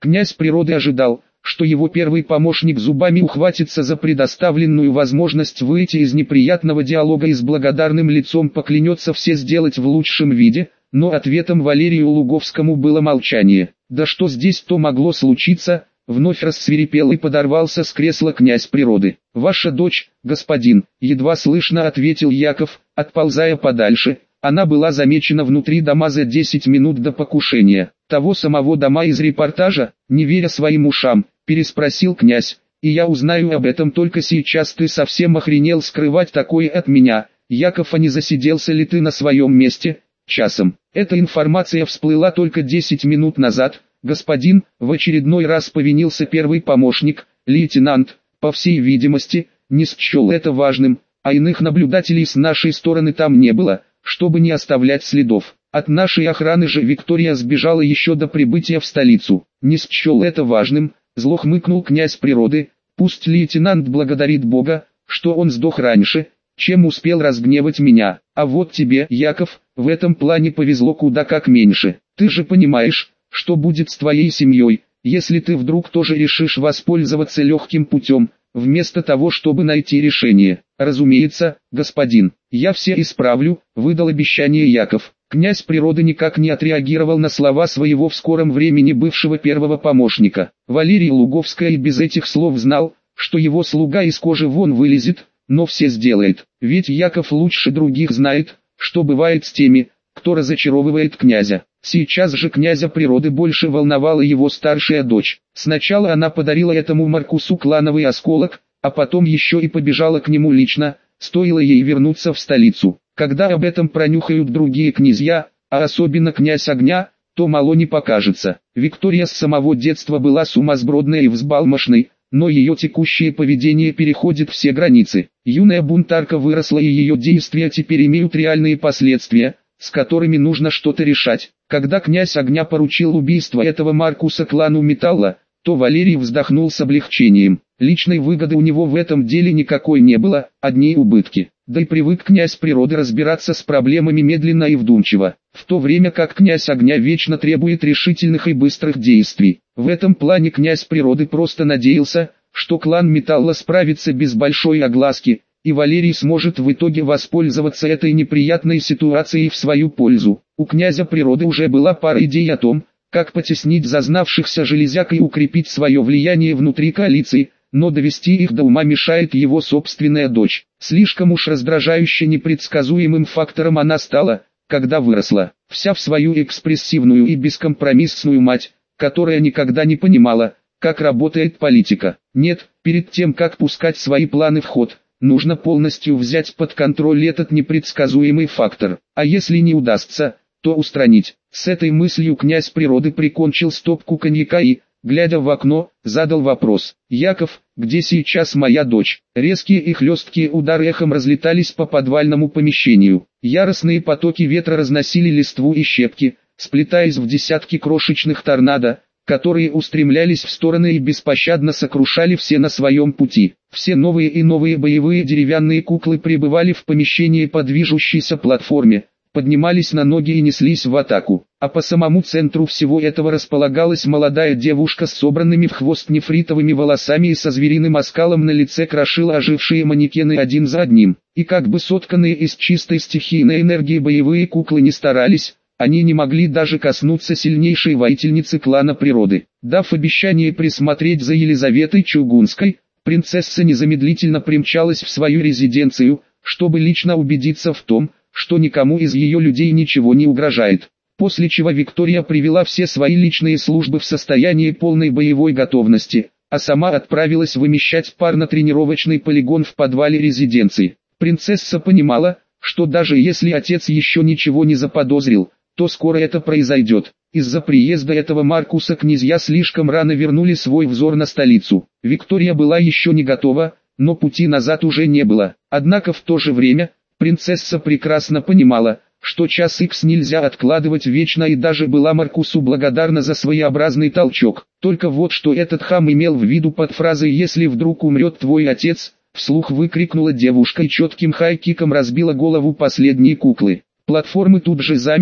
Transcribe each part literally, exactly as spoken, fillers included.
Князь природы ожидал, что его первый помощник зубами ухватится за предоставленную возможность выйти из неприятного диалога и с благодарным лицом поклянется все сделать в лучшем виде, но ответом Валерию Луговскому было молчание. Да что здесь-то могло случиться? Вновь рассвирепел и подорвался с кресла князь природы. «Ваша дочь, господин», — едва слышно ответил Яков, отползая подальше. Она была замечена внутри дома за десять минут до покушения. «Того самого дома из репортажа?» — не веря своим ушам, переспросил князь. «И я узнаю об этом только сейчас. Ты совсем охренел скрывать такое от меня, Яков, а не засиделся ли ты на своем месте?» «Часом. Эта информация всплыла только десять минут назад, господин», — в очередной раз повинился первый помощник. «Лейтенант, по всей видимости, не счел это важным, а иных наблюдателей с нашей стороны там не было, чтобы не оставлять следов. От нашей охраны же Виктория сбежала еще до прибытия в столицу. Не счел это важным», — зло хмыкнул князь природы. «Пусть лейтенант благодарит Бога, что он сдох раньше, чем успел разгневать меня. А вот тебе, Яков, в этом плане повезло куда как меньше. Ты же понимаешь, что будет с твоей семьей, если ты вдруг тоже решишь воспользоваться легким путем, вместо того, чтобы найти решение?» «Разумеется, господин, я все исправлю», — выдал обещание Яков. Князь природы никак не отреагировал на слова своего в скором времени бывшего первого помощника. Валерий Луговский и без этих слов знал, что его слуга из кожи вон вылезет, но все сделает, ведь Яков лучше других знает, что бывает с теми, кто разочаровывает князя. Сейчас же князя природы больше волновала его старшая дочь. Сначала она подарила этому Маркусу клановый осколок, а потом еще и побежала к нему лично, стоило ей вернуться в столицу. Когда об этом пронюхают другие князья, а особенно князь огня, то мало не покажется. Виктория с самого детства была сумасбродной и взбалмошной, но ее текущее поведение переходит все границы. Юная бунтарка выросла, и ее действия теперь имеют реальные последствия, с которыми нужно что-то решать. Когда князь огня поручил убийство этого Маркуса клану Металла, то Валерий вздохнул с облегчением. Личной выгоды у него в этом деле никакой не было, одни убытки. Да и привык князь природы разбираться с проблемами медленно и вдумчиво, в то время как князь огня вечно требует решительных и быстрых действий. В этом плане князь природы просто надеялся, что клан Металла справится без большой огласки, и Валерий сможет в итоге воспользоваться этой неприятной ситуацией в свою пользу. У князя природы уже была пара идей о том, как потеснить зазнавшихся железяк и укрепить свое влияние внутри коалиции, но довести их до ума мешает его собственная дочь. Слишком уж раздражающе непредсказуемым фактором она стала, когда выросла. Вся в свою экспрессивную и бескомпромиссную мать, которая никогда не понимала, как работает политика. Нет, перед тем как пускать свои планы в ход, нужно полностью взять под контроль этот непредсказуемый фактор. А если не удастся, то устранить. С этой мыслью князь природы прикончил стопку коньяка и, глядя в окно, задал вопрос. «Яков, где сейчас моя дочь?» Резкие и хлесткие удары эхом разлетались по подвальному помещению. Яростные потоки ветра разносили листву и щепки, сплетаясь в десятки крошечных торнадо, которые устремлялись в стороны и беспощадно сокрушали все на своем пути. Все новые и новые боевые деревянные куклы прибывали в помещении по движущейся платформе, поднимались на ноги и неслись в атаку. А по самому центру всего этого располагалась молодая девушка с собранными в хвост нефритовыми волосами и со звериным оскалом на лице крошила ожившие манекены один за одним. И как бы сотканные из чистой стихийной энергии боевые куклы не старались, они не могли даже коснуться сильнейшей воительницы клана природы. Дав обещание присмотреть за Елизаветой Чугунской, принцесса незамедлительно примчалась в свою резиденцию, чтобы лично убедиться в том, что никому из ее людей ничего не угрожает. После чего Виктория привела все свои личные службы в состояние полной боевой готовности, а сама отправилась вымещать пар на тренировочный полигон в подвале резиденции. Принцесса понимала, что даже если отец еще ничего не заподозрил, то скоро это произойдет. Из-за приезда этого Маркуса князья слишком рано вернули свой взор на столицу. Виктория была еще не готова, но пути назад уже не было. Однако в то же время, принцесса прекрасно понимала, что час икс нельзя откладывать вечно, и даже была Маркусу благодарна за своеобразный толчок. Только вот что этот хам имел в виду под фразой «если вдруг умрет твой отец», вслух выкрикнула девушка и четким хай-киком разбила голову последней куклы. Платформы тут же замерли,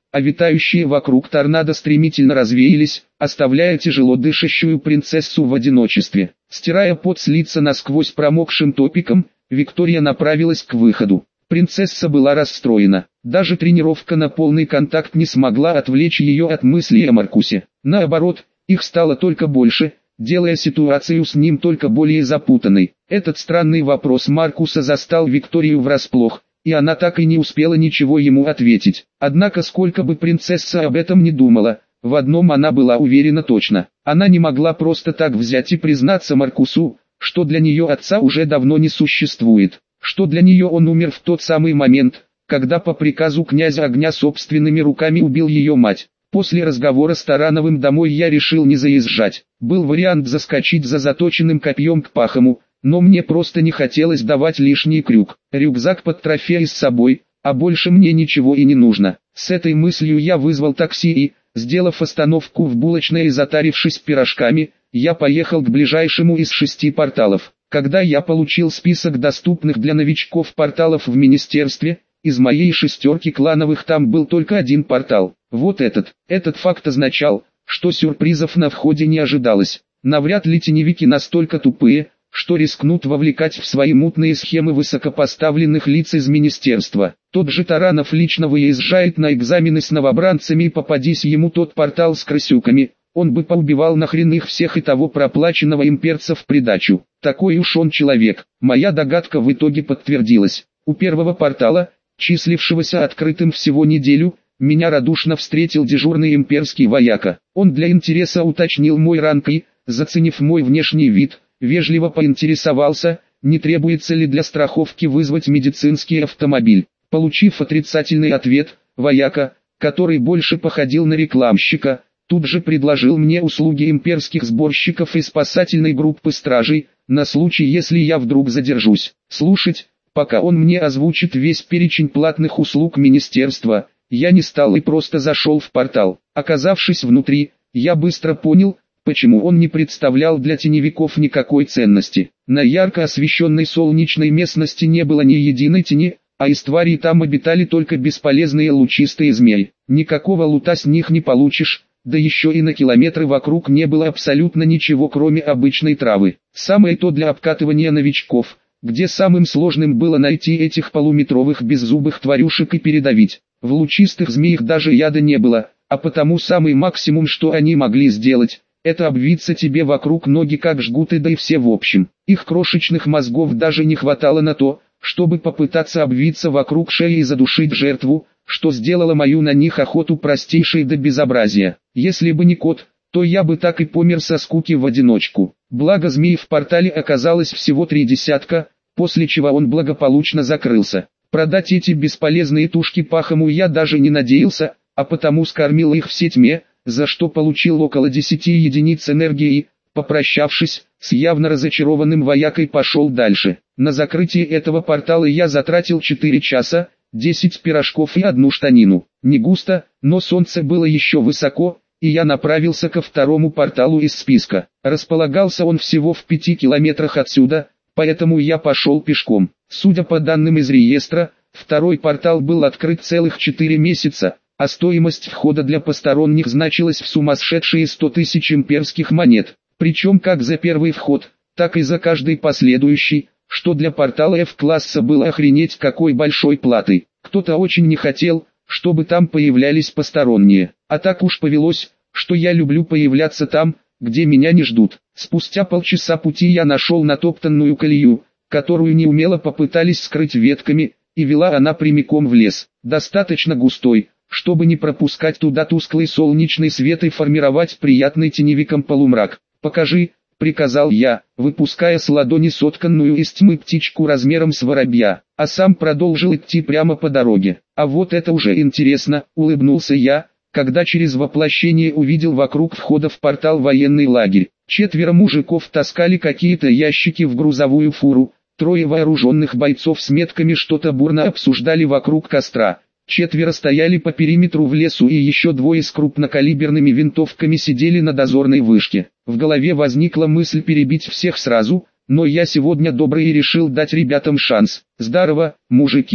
а витающие вокруг торнадо стремительно развеялись, оставляя тяжело дышащую принцессу в одиночестве. Стирая пот с лица насквозь промокшим топиком, Виктория направилась к выходу. Принцесса была расстроена. Даже тренировка на полный контакт не смогла отвлечь ее от мыслей о Маркусе. Наоборот, их стало только больше, делая ситуацию с ним только более запутанной. Этот странный вопрос Маркуса застал Викторию врасплох, и она так и не успела ничего ему ответить. Однако сколько бы принцесса об этом ни думала, в одном она была уверена точно. Она не могла просто так взять и признаться Маркусу, что для нее отца уже давно не существует, что для нее он умер в тот самый момент, когда по приказу князя Огня собственными руками убил ее мать. После разговора с Тарановым домой я решил не заезжать. Был вариант заскочить за заточенным копьем к Пахому, но мне просто не хотелось давать лишний крюк. Рюкзак под трофеи с собой, а больше мне ничего и не нужно. С этой мыслью я вызвал такси и, сделав остановку в булочной и затарившись пирожками, я поехал к ближайшему из шести порталов. Когда я получил список доступных для новичков порталов в министерстве, из моей шестерки клановых там был только один портал. Вот этот. Этот факт означал, что сюрпризов на входе не ожидалось. Навряд ли теневики настолько тупые, что рискнут вовлекать в свои мутные схемы высокопоставленных лиц из министерства. Тот же Таранов лично выезжает на экзамены с новобранцами, и попадись ему тот портал с крысюками, он бы поубивал нахрен их всех и того проплаченного имперца в придачу. Такой уж он человек. Моя догадка в итоге подтвердилась. У первого портала, числившегося открытым всего неделю, меня радушно встретил дежурный имперский вояка. Он для интереса уточнил мой ранг и, заценив мой внешний вид, вежливо поинтересовался, не требуется ли для страховки вызвать медицинский автомобиль. Получив отрицательный ответ, вояка, который больше походил на рекламщика, тут же предложил мне услуги имперских сборщиков и спасательной группы стражей, на случай если я вдруг задержусь. Слушать, пока он мне озвучит весь перечень платных услуг министерства, я не стал и просто зашел в портал. Оказавшись внутри, я быстро понял, почему он не представлял для теневиков никакой ценности. На ярко освещенной солнечной местности не было ни единой тени, а из тварей там обитали только бесполезные лучистые змеи. Никакого лута с них не получишь, да еще и на километры вокруг не было абсолютно ничего кроме обычной травы. Самое то для обкатывания новичков, где самым сложным было найти этих полуметровых беззубых тварюшек и передавить. В лучистых змеях даже яда не было, а потому самый максимум, что они могли сделать, это обвиться тебе вокруг ноги как жгуты, да и все в общем. Их крошечных мозгов даже не хватало на то, чтобы попытаться обвиться вокруг шеи и задушить жертву, что сделало мою на них охоту простейшей до безобразия. Если бы не кот, то я бы так и помер со скуки в одиночку. Благо змей в портале оказалось всего три десятка, после чего он благополучно закрылся. Продать эти бесполезные тушки Пахому я даже не надеялся, а потому скормил их все тьме, за что получил около десяти единиц энергии и, попрощавшись, с явно разочарованным воякой пошел дальше. На закрытие этого портала я затратил четыре часа, десять пирожков и одну штанину. Не густо, но солнце было еще высоко, и я направился ко второму порталу из списка. Располагался он всего в пяти километрах отсюда, поэтому я пошел пешком. Судя по данным из реестра, второй портал был открыт целых четыре месяца, а стоимость входа для посторонних значилась в сумасшедшие сто тысяч имперских монет. Причем как за первый вход, так и за каждый последующий, что для портала F-класса было охренеть какой большой платой. Кто-то очень не хотел, чтобы там появлялись посторонние. А так уж повелось, что я люблю появляться там, где меня не ждут. Спустя полчаса пути я нашел натоптанную колею, которую неумело попытались скрыть ветками, и вела она прямиком в лес. Достаточно густой, чтобы не пропускать туда тусклый солнечный свет и формировать приятный теневиком полумрак. «Покажи», — приказал я, выпуская с ладони сотканную из тьмы птичку размером с воробья, а сам продолжил идти прямо по дороге. «А вот это уже интересно», — улыбнулся я, когда через воплощение увидел вокруг входа в портал военный лагерь. Четверо мужиков таскали какие-то ящики в грузовую фуру, трое вооруженных бойцов с метками что-то бурно обсуждали вокруг костра. Четверо стояли по периметру в лесу, и еще двое с крупнокалиберными винтовками сидели на дозорной вышке. В голове возникла мысль перебить всех сразу, но я сегодня добрый и решил дать ребятам шанс. «Здорово, мужики!»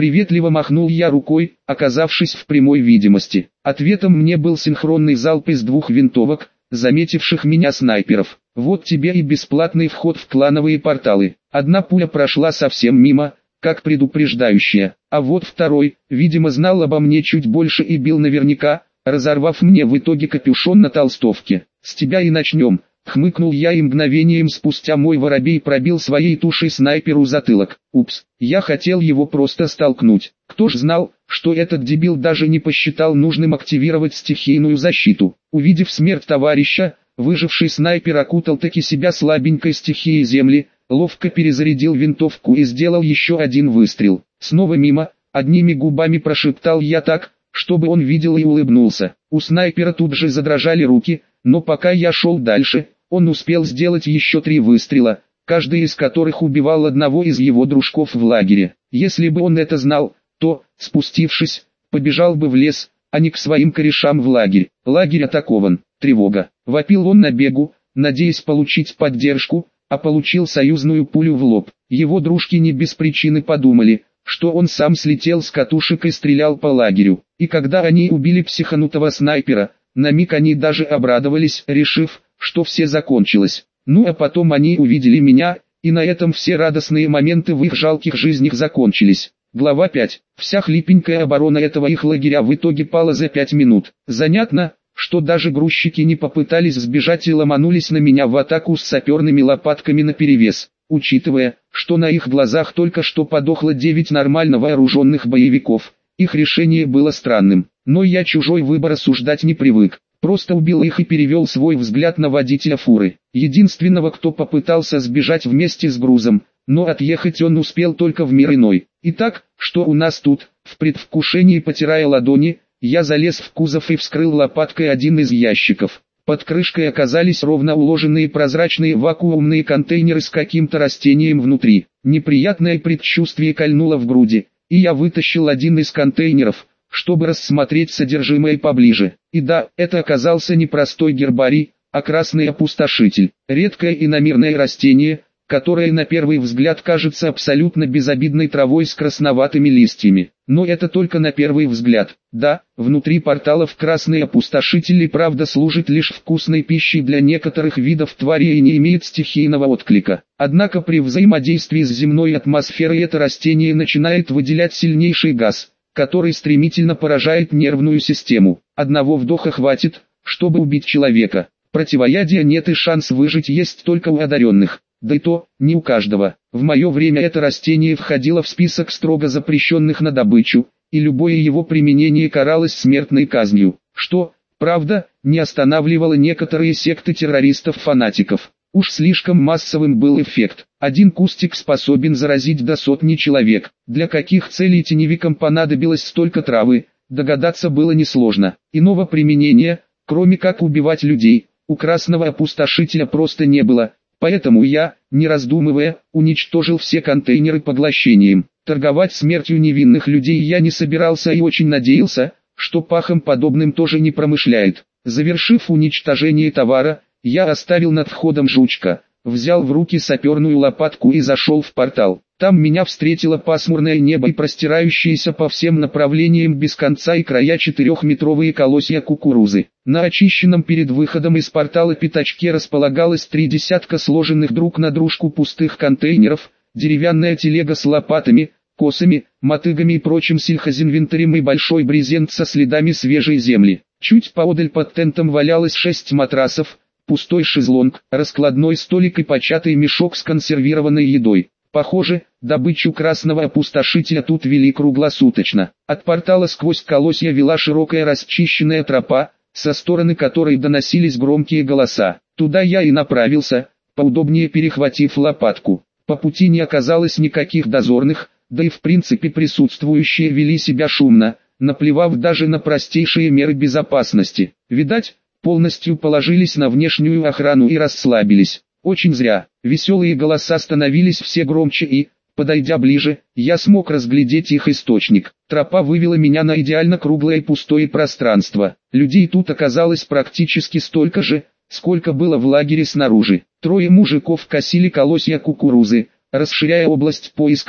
Приветливо махнул я рукой, оказавшись в прямой видимости. Ответом мне был синхронный залп из двух винтовок, заметивших меня снайперов. Вот тебе и бесплатный вход в клановые порталы. Одна пуля прошла совсем мимо, как предупреждающая, а вот второй, видимо, знал обо мне чуть больше и бил наверняка, разорвав мне в итоге капюшон на толстовке. «С тебя и начнем», — хмыкнул я, и мгновением спустя мой воробей пробил своей тушей снайперу затылок. Упс, я хотел его просто столкнуть. Кто ж знал, что этот дебил даже не посчитал нужным активировать стихийную защиту. Увидев смерть товарища, выживший снайпер окутал таки себя слабенькой стихией земли, ловко перезарядил винтовку и сделал еще один выстрел. Снова мимо, одними губами прошептал я так, чтобы он видел, и улыбнулся. У снайпера тут же задрожали руки, но пока я шел дальше, он успел сделать еще три выстрела, каждый из которых убивал одного из его дружков в лагере. Если бы он это знал, то, спустившись, побежал бы в лес, а не к своим корешам в лагерь. Лагерь атакован, тревога. Вопил он на бегу, надеясь получить поддержку, а получил союзную пулю в лоб. Его дружки не без причины подумали, что он сам слетел с катушек и стрелял по лагерю. И когда они убили психанутого снайпера, на миг они даже обрадовались, решив, что все закончилось. Ну а потом они увидели меня, и на этом все радостные моменты в их жалких жизнях закончились. Глава пять. Вся хлипенькая оборона этого их лагеря в итоге пала за пять минут. Занятно, что даже грузчики не попытались сбежать и ломанулись на меня в атаку с саперными лопатками наперевес. Учитывая, что на их глазах только что подохло девять нормально вооруженных боевиков, их решение было странным. Но я чужой выбор осуждать не привык. Просто убил их и перевел свой взгляд на водителя фуры, единственного, кто попытался сбежать вместе с грузом, но отъехать он успел только в мир иной. Итак, что у нас тут? В предвкушении, потирая ладони, я залез в кузов и вскрыл лопаткой один из ящиков. Под крышкой оказались ровно уложенные прозрачные вакуумные контейнеры с каким-то растением внутри. Неприятное предчувствие кольнуло в груди, и я вытащил один из контейнеров, чтобы рассмотреть содержимое поближе. И да, это оказался не простой гербарий, а красный опустошитель. Редкое иномирное растение, которое на первый взгляд кажется абсолютно безобидной травой с красноватыми листьями. Но это только на первый взгляд. Да, внутри порталов красный опустошитель и правда служит лишь вкусной пищей для некоторых видов тварей и не имеет стихийного отклика. Однако при взаимодействии с земной атмосферой это растение начинает выделять сильнейший газ, который стремительно поражает нервную систему. Одного вдоха хватит, чтобы убить человека. Противоядия нет и шанс выжить есть только у одаренных. Да и то, не у каждого. В мое время это растение входило в список строго запрещенных на добычу, и любое его применение каралось смертной казнью, что, правда, не останавливало некоторые секты террористов-фанатиков. Уж слишком массовым был эффект. Один кустик способен заразить до сотни человек. Для каких целей теневикам понадобилось столько травы, догадаться было несложно. Иного применения, кроме как убивать людей, у красного опустошителя просто не было. Поэтому я, не раздумывая, уничтожил все контейнеры поглощением. Торговать смертью невинных людей я не собирался и очень надеялся, что пахом подобным тоже не промышляет. Завершив уничтожение товара, я оставил над входом жучка, взял в руки саперную лопатку и зашел в портал. Там меня встретило пасмурное небо и простирающиеся по всем направлениям без конца и края четырехметровые колосья кукурузы. На очищенном перед выходом из портала пятачке располагалось три десятка сложенных друг на дружку пустых контейнеров, деревянная телега с лопатами, косами, мотыгами и прочим сельхозинвентарем и большой брезент со следами свежей земли. Чуть поодаль под тентом валялось шесть матрасов, пустой шезлонг, раскладной столик и початый мешок с консервированной едой. Похоже, добычу красного опустошителя тут вели круглосуточно. От портала сквозь колосья вела широкая расчищенная тропа, со стороны которой доносились громкие голоса. Туда я и направился, поудобнее перехватив лопатку. По пути не оказалось никаких дозорных, да и в принципе присутствующие вели себя шумно, наплевав даже на простейшие меры безопасности. Видать, полностью положились на внешнюю охрану и расслабились. Очень зря. Веселые голоса становились все громче и, подойдя ближе, я смог разглядеть их источник. Тропа вывела меня на идеально круглое и пустое пространство. Людей тут оказалось практически столько же, сколько было в лагере снаружи. Трое мужиков косили колосья кукурузы, расширяя область поисков,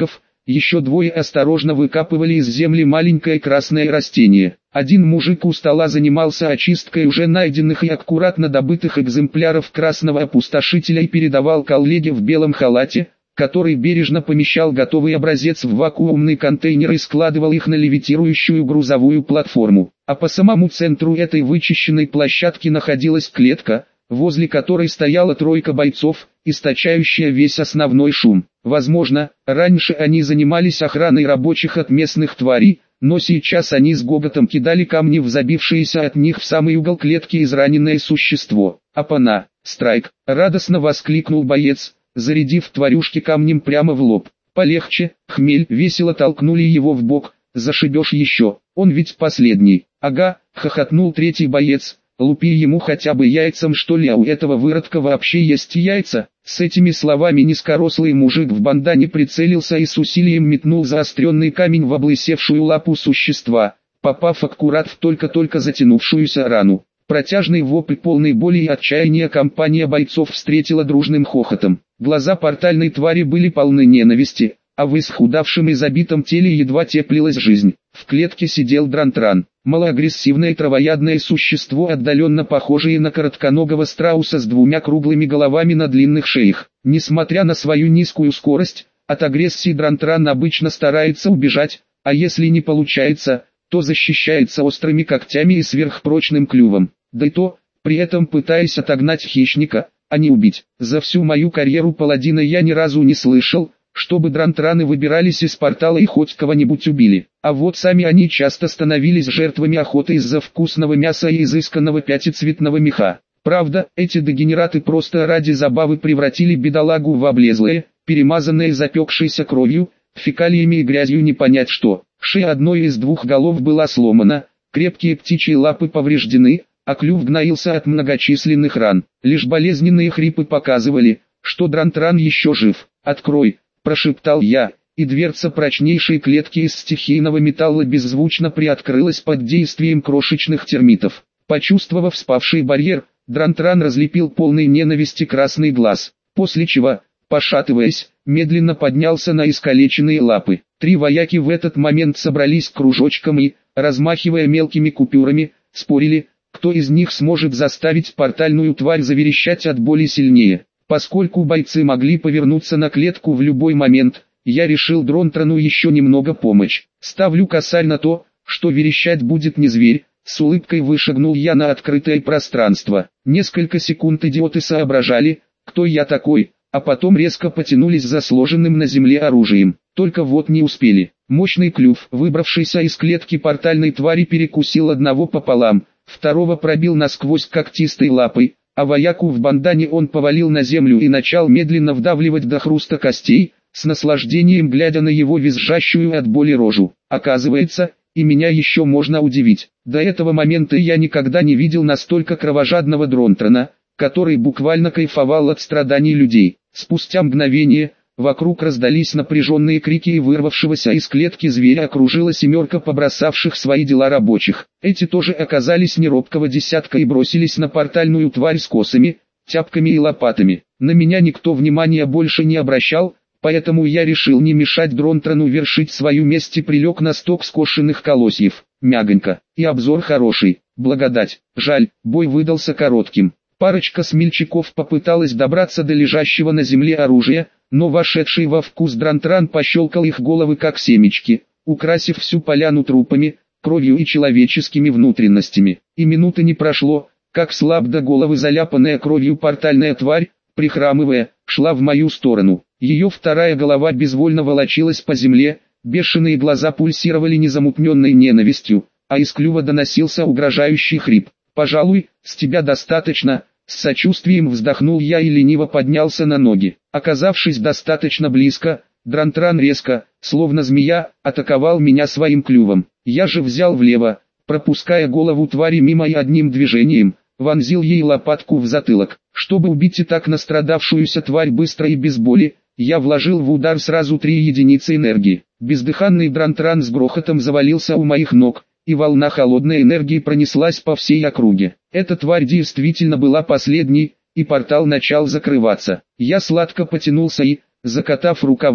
еще двое осторожно выкапывали из земли маленькое красное растение. Один мужик у стола занимался очисткой уже найденных и аккуратно добытых экземпляров красного опустошителя и передавал коллеге в белом халате, который бережно помещал готовый образец в вакуумный контейнер и складывал их на левитирующую грузовую платформу. А по самому центру этой вычищенной площадки находилась клетка, возле которой стояла тройка бойцов, источающая весь основной шум. Возможно, раньше они занимались охраной рабочих от местных тварей, но сейчас они с гоготом кидали камни в забившееся от них в самый угол клетки израненное существо. «Апана! Страйк!» — радостно воскликнул боец, зарядив тварюшки камнем прямо в лоб. «Полегче, хмель!» — весело толкнули его в бок. «Зашибешь еще, он ведь последний!» «Ага!» — хохотнул третий боец. «Лупи ему хотя бы яйцам, что ли, а у этого выродка вообще есть яйца?» С этими словами низкорослый мужик в бандане прицелился и с усилием метнул заостренный камень в облысевшую лапу существа, попав аккурат в только-только затянувшуюся рану. Протяжный вопль полной боли и отчаяния компания бойцов встретила дружным хохотом. Глаза портальной твари были полны ненависти, а в исхудавшем и забитом теле едва теплилась жизнь. В клетке сидел Дрантран, малоагрессивное травоядное существо, отдаленно похожее на коротконогого страуса с двумя круглыми головами на длинных шеях. Несмотря на свою низкую скорость, от агрессии Дрантран обычно старается убежать, а если не получается, то защищается острыми когтями и сверхпрочным клювом. Да и то, при этом пытаясь отогнать хищника, а не убить. За всю мою карьеру паладина я ни разу не слышал, чтобы дрантраны выбирались из портала и хоть кого-нибудь убили. А вот сами они часто становились жертвами охоты из-за вкусного мяса и изысканного пятицветного меха. Правда, эти дегенераты просто ради забавы превратили бедолагу в облезлое, перемазанное запекшейся кровью, фекалиями и грязью не понять что. Шея одной из двух голов была сломана, крепкие птичьи лапы повреждены, а клюв гноился от многочисленных ран. Лишь болезненные хрипы показывали, что дрантран еще жив. «Открой!» — прошептал я, и дверца прочнейшей клетки из стихийного металла беззвучно приоткрылась под действием крошечных термитов. Почувствовав спавший барьер, Дрантран разлепил полный ненависти красный глаз, после чего, пошатываясь, медленно поднялся на искалеченные лапы. Три вояки в этот момент собрались кружочком и, размахивая мелкими купюрами, спорили, кто из них сможет заставить портальную тварь заверещать от боли сильнее. Поскольку бойцы могли повернуться на клетку в любой момент, я решил Дронтрану еще немного помочь. Ставлю косарь на то, что верещать будет не зверь. С улыбкой вышагнул я на открытое пространство. Несколько секунд идиоты соображали, кто я такой, а потом резко потянулись за сложенным на земле оружием. Только вот не успели. Мощный клюв, выбравшийся из клетки портальной твари, перекусил одного пополам, второго пробил насквозь когтистой лапой, а вояку в бандане он повалил на землю и начал медленно вдавливать до хруста костей, с наслаждением глядя на его визжащую от боли рожу. Оказывается, и меня еще можно удивить. До этого момента я никогда не видел настолько кровожадного Дронтрана, который буквально кайфовал от страданий людей. Спустя мгновение, вокруг раздались напряженные крики, и вырвавшегося из клетки зверя окружила семерка побросавших свои дела рабочих. Эти тоже оказались не робкого десятка и бросились на портальную тварь с косами, тяпками и лопатами. На меня никто внимания больше не обращал, поэтому я решил не мешать Дронтрану вершить свою месть и прилег на сток скошенных колосьев. Мягонько, и обзор хороший, благодать. Жаль, бой выдался коротким. Парочка смельчаков попыталась добраться до лежащего на земле оружия, но вошедший во вкус Дрантран пощелкал их головы как семечки, украсив всю поляну трупами, кровью и человеческими внутренностями. И минуты не прошло, как слаб до головы заляпанная кровью портальная тварь, прихрамывая, шла в мою сторону. Ее вторая голова безвольно волочилась по земле, бешеные глаза пульсировали незамутненной ненавистью, а из клюва доносился угрожающий хрип. «Пожалуй, с тебя достаточно», — с сочувствием вздохнул я и лениво поднялся на ноги. Оказавшись достаточно близко, Дрантран резко, словно змея, атаковал меня своим клювом. Я же взял влево, пропуская голову твари мимо и одним движением, вонзил ей лопатку в затылок. Чтобы убить и так настрадавшуюся тварь быстро и без боли, я вложил в удар сразу три единицы энергии. Бездыханный Дрантран с грохотом завалился у моих ног, и волна холодной энергии пронеслась по всей округе. Эта тварь действительно была последней, и портал начал закрываться. Я сладко потянулся и, закатав рукава,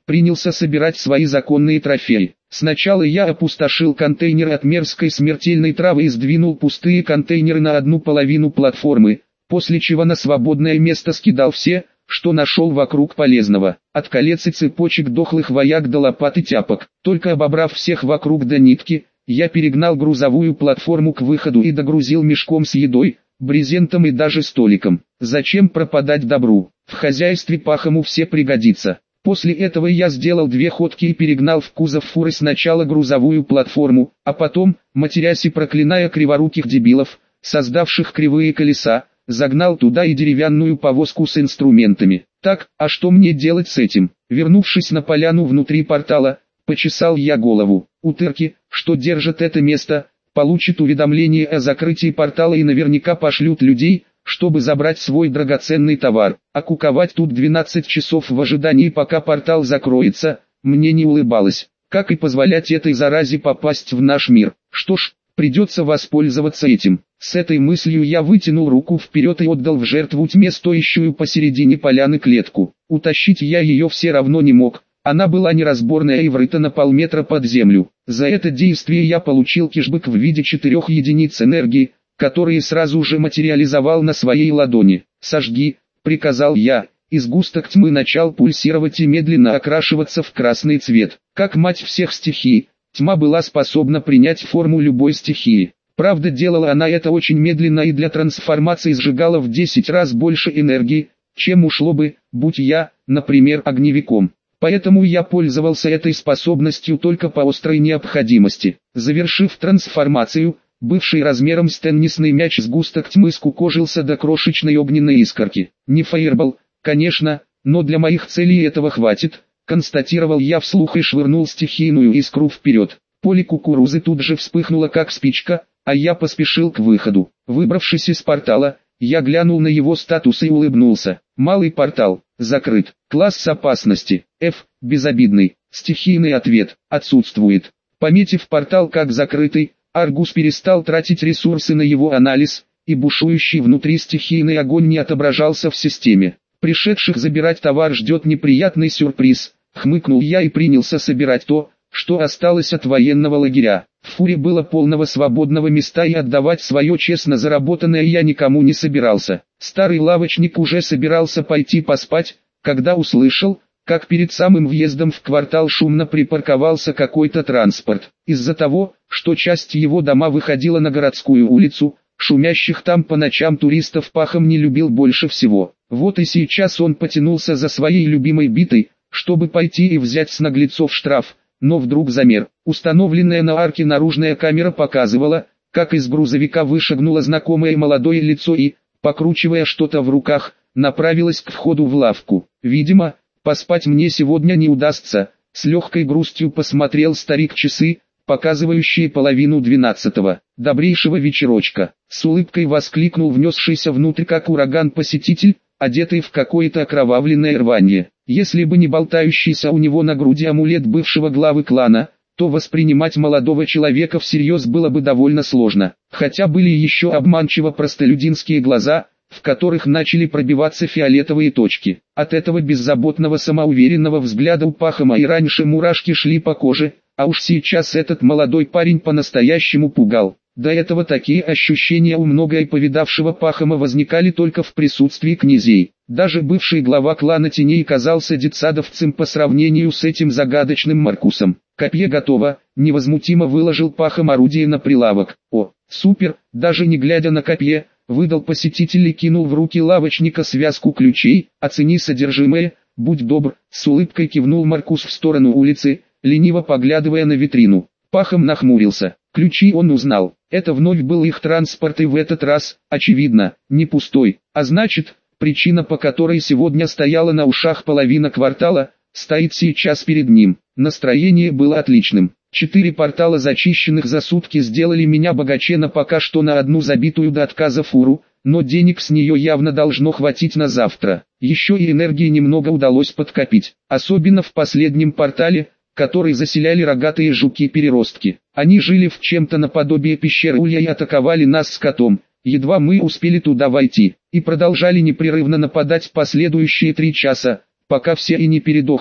принялся собирать свои законные трофеи. Сначала я опустошил контейнеры от мерзкой смертельной травы и сдвинул пустые контейнеры на одну половину платформы, после чего на свободное место скидал все, что нашел вокруг полезного, от колец и цепочек дохлых вояк до лопат и тяпок. Только обобрав всех вокруг до нитки, я перегнал грузовую платформу к выходу и догрузил мешком с едой, брезентом и даже столиком. Зачем пропадать добру? В хозяйстве Пахому все пригодится. После этого я сделал две ходки и перегнал в кузов фуры сначала грузовую платформу, а потом, матерясь и проклиная криворуких дебилов, создавших кривые колеса, загнал туда и деревянную повозку с инструментами. Так, а что мне делать с этим? Вернувшись на поляну внутри портала, почесал я голову. Утырки, что держат это место, получат уведомление о закрытии портала и наверняка пошлют людей, чтобы забрать свой драгоценный товар. А куковать тут двенадцать часов в ожидании, пока портал закроется, мне не улыбалось. Как и позволять этой заразе попасть в наш мир? Что ж, придется воспользоваться этим. С этой мыслью я вытянул руку вперед и отдал в жертву тьме стоящую посередине поляны клетку. Утащить я ее все равно не мог. Она была неразборная и врыта на полметра под землю. За это действие я получил кэшбэк в виде четырех единиц энергии, которые сразу же материализовал на своей ладони. «Сожги», — приказал я, и сгусток тьмы начал пульсировать и медленно окрашиваться в красный цвет. Как мать всех стихий, тьма была способна принять форму любой стихии. Правда, делала она это очень медленно и для трансформации сжигала в десять раз больше энергии, чем ушло бы, будь я, например, огневиком. Поэтому я пользовался этой способностью только по острой необходимости. Завершив трансформацию, бывший размером с теннисный мяч сгусток тьмы скукожился до крошечной огненной искорки. Не фаербол, конечно, но для моих целей этого хватит, констатировал я вслух и швырнул стихийную искру вперед. Поле кукурузы тут же вспыхнуло как спичка, а я поспешил к выходу. Выбравшись из портала, я глянул на его статус и улыбнулся. Малый портал закрыт. Класс опасности F, безобидный. Стихийный ответ отсутствует. Пометив портал как закрытый, Аргус перестал тратить ресурсы на его анализ, и бушующий внутри стихийный огонь не отображался в системе. Пришедших забирать товар ждет неприятный сюрприз, хмыкнул я и принялся собирать то, что осталось от военного лагеря. В фуре было полного свободного места, и отдавать свое честно заработанное я никому не собирался. Старый лавочник уже собирался пойти поспать, когда услышал, как перед самым въездом в квартал шумно припарковался какой-то транспорт. Из-за того, что часть его дома выходила на городскую улицу, шумящих там по ночам туристов Пахом не любил больше всего. Вот и сейчас он потянулся за своей любимой битой, чтобы пойти и взять с наглецов штраф, но вдруг замер. Установленная на арке наружная камера показывала, как из грузовика вышагнуло знакомое молодое лицо и, покручивая что-то в руках, направилась к входу в лавку. Видимо, поспать мне сегодня не удастся, с легкой грустью посмотрел старик часы, показывающие половину двенадцатого. Добрейшего вечерочка. С улыбкой воскликнул внесшийся внутрь как ураган посетитель, одетый в какое-то окровавленное рванье. Если бы не болтающийся у него на груди амулет бывшего главы клана, то воспринимать молодого человека всерьез было бы довольно сложно. Хотя были еще обманчиво простолюдинские глаза, в которых начали пробиваться фиолетовые точки. От этого беззаботного самоуверенного взгляда у Пахома и раньше мурашки шли по коже, а уж сейчас этот молодой парень по-настоящему пугал. До этого такие ощущения у многое повидавшего Пахома возникали только в присутствии князей. Даже бывший глава клана теней казался детсадовцем по сравнению с этим загадочным Маркусом. Копье готово, невозмутимо выложил Пахом орудие на прилавок. О, супер, даже не глядя на копье, выдал посетитель и кинул в руки лавочника связку ключей. Оцени содержимое, будь добр, с улыбкой кивнул Маркус в сторону улицы, лениво поглядывая на витрину. Пахом нахмурился. Ключи он узнал. Это вновь был их транспорт, и в этот раз, очевидно, не пустой. А значит, причина, по которой сегодня стояла на ушах половина квартала, стоит сейчас перед ним. Настроение было отличным. Четыре портала, зачищенных за сутки, сделали меня богаче пока что на одну забитую до отказа фуру, но денег с нее явно должно хватить на завтра. Еще и энергии немного удалось подкопить, особенно в последнем портале, который заселяли рогатые жуки-переростки. Они жили в чем-то наподобие пещеры Улья и атаковали нас с котом, едва мы успели туда войти, и продолжали непрерывно нападать последующие три часа, пока все и не передохли.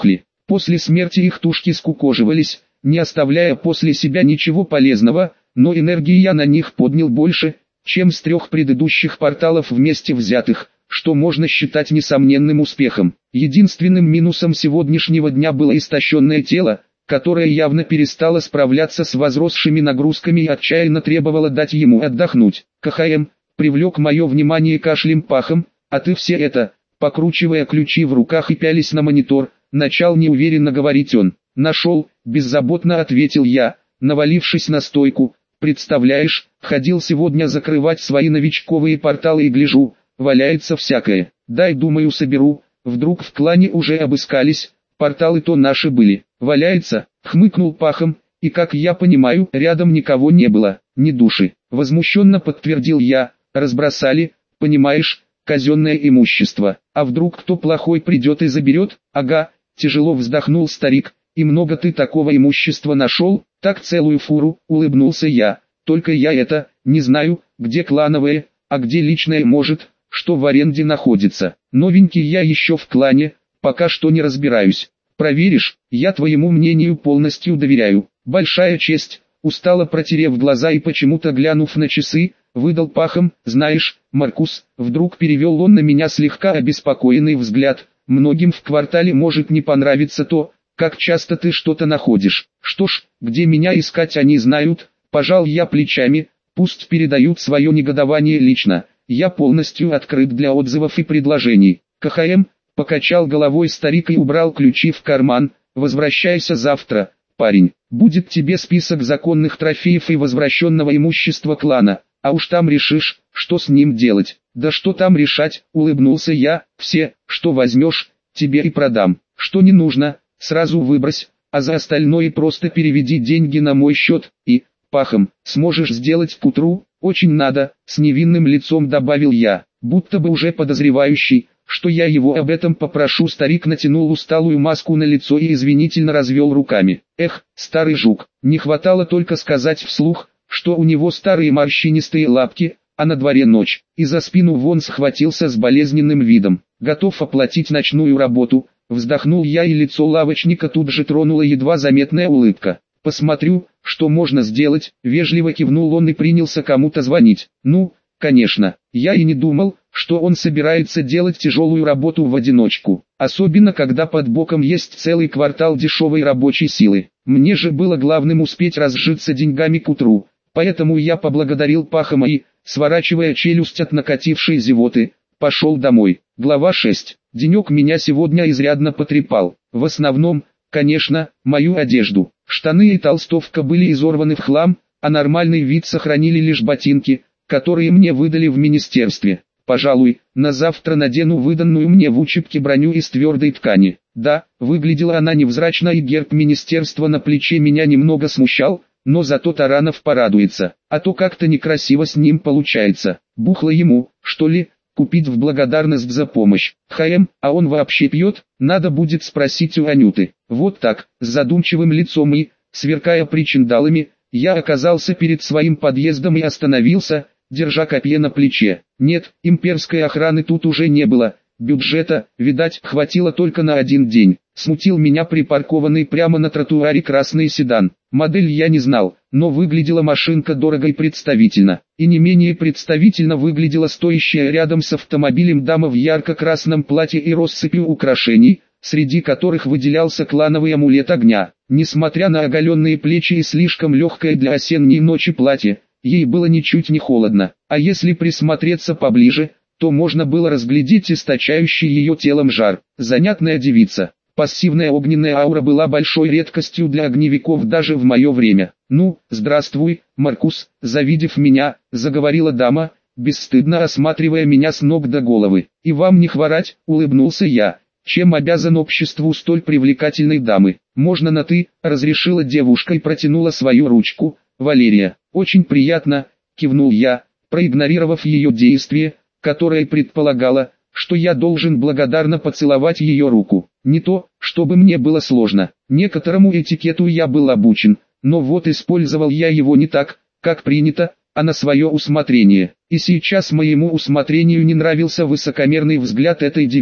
После смерти их тушки скукоживались, не оставляя после себя ничего полезного, но энергии я на них поднял больше, чем с трех предыдущих порталов вместе взятых, что можно считать несомненным успехом. Единственным минусом сегодняшнего дня было истощенное тело, которое явно перестало справляться с возросшими нагрузками и отчаянно требовало дать ему отдохнуть. КХМ привлек мое внимание кашлем пахом, а ты все это, покручивая ключи в руках и пялись на монитор, начал неуверенно говорить он. Нашел, беззаботно ответил я, навалившись на стойку. Представляешь, ходил сегодня закрывать свои новичковые порталы и гляжу, валяется всякое. Дай, думаю, соберу, вдруг в клане уже обыскались, порталы-то наши были. Валяется, хмыкнул пахом, и как я понимаю, рядом никого не было, ни души. Возмущенно подтвердил я, разбросали, понимаешь, казенное имущество. А вдруг кто плохой придет и заберет? Ага, тяжело вздохнул старик. И много ты такого имущества нашел? Так целую фуру, улыбнулся я. Только я это, не знаю, где клановое, а где личное, может, что в аренде находится. Новенький я еще в клане, пока что не разбираюсь. Проверишь? Я твоему мнению полностью доверяю. Большая честь. Устало протерев глаза и почему-то глянув на часы, выдал пахом. Знаешь, Маркус, вдруг перевел он на меня слегка обеспокоенный взгляд. Многим в квартале может не понравиться то, как часто ты что-то находишь. Что ж, где меня искать они знают. Пожал я плечами, пусть передают свое негодование лично. Я полностью открыт для отзывов и предложений. КХМ покачал головой старик и убрал ключи в карман. Возвращайся завтра, парень. Будет тебе список законных трофеев и возвращенного имущества клана, а уж там решишь, что с ним делать. Да что там решать, улыбнулся я. Все, что возьмешь, тебе и продам. Что не нужно, сразу выбрось, а за остальное просто переведи деньги на мой счет, и, пахом, сможешь сделать к утру, очень надо, с невинным лицом добавил я, будто бы уже подозревающий, что я его об этом попрошу. Старик натянул усталую маску на лицо и извинительно развел руками. Эх, старый жук, не хватало только сказать вслух, что у него старые морщинистые лапки, а на дворе ночь, и за спину вон схватился с болезненным видом, готов оплатить ночную работу. Вздохнул я, и лицо лавочника тут же тронула едва заметная улыбка. «Посмотрю, что можно сделать», — вежливо кивнул он и принялся кому-то звонить. «Ну, конечно, я и не думал, что он собирается делать тяжелую работу в одиночку, особенно когда под боком есть целый квартал дешевой рабочей силы. Мне же было главным успеть разжиться деньгами к утру, поэтому я поблагодарил пахома и, сворачивая челюсть от накатившей зевоты, пошел домой». Глава шесть. Денек меня сегодня изрядно потрепал. В основном, конечно, мою одежду. Штаны и толстовка были изорваны в хлам, а нормальный вид сохранили лишь ботинки, которые мне выдали в министерстве. Пожалуй, на завтра надену выданную мне в учебке броню из твердой ткани. Да, выглядела она невзрачно, и герб министерства на плече меня немного смущал, но зато Таранов порадуется, а то как-то некрасиво с ним получается. Бухло ему, что ли, купить в благодарность за помощь. ХМ, а он вообще пьет? Надо будет спросить у Анюты. Вот так, с задумчивым лицом и, сверкая причиндалами, я оказался перед своим подъездом и остановился, держа копье на плече. Нет, имперской охраны тут уже не было. Бюджета, видать, хватило только на один день. Смутил меня припаркованный прямо на тротуаре красный седан. Модель я не знал, но выглядела машинка дорого и представительно. И не менее представительно выглядела стоящая рядом с автомобилем дама в ярко-красном платье и россыпью украшений, среди которых выделялся клановый амулет огня. Несмотря на оголенные плечи и слишком легкое для осенней ночи платье, ей было ничуть не холодно. А если присмотреться поближе, то можно было разглядеть источающий ее телом жар. Занятная девица. Пассивная огненная аура была большой редкостью для огневиков даже в мое время. «Ну, здравствуй, Маркус», завидев меня, заговорила дама, бесстыдно осматривая меня с ног до головы. «И вам не хворать», улыбнулся я. «Чем обязан обществу столь привлекательной дамы?» «Можно на «ты», разрешила девушка и протянула свою ручку. «Валерия, очень приятно», кивнул я, проигнорировав ее действие, которое предполагало, что я должен благодарно поцеловать ее руку. Не то, чтобы мне было сложно. Некоторому этикету я был обучен, но вот использовал я его не так, как принято, а на свое усмотрение. И сейчас моему усмотрению не нравился высокомерный взгляд этой девицы.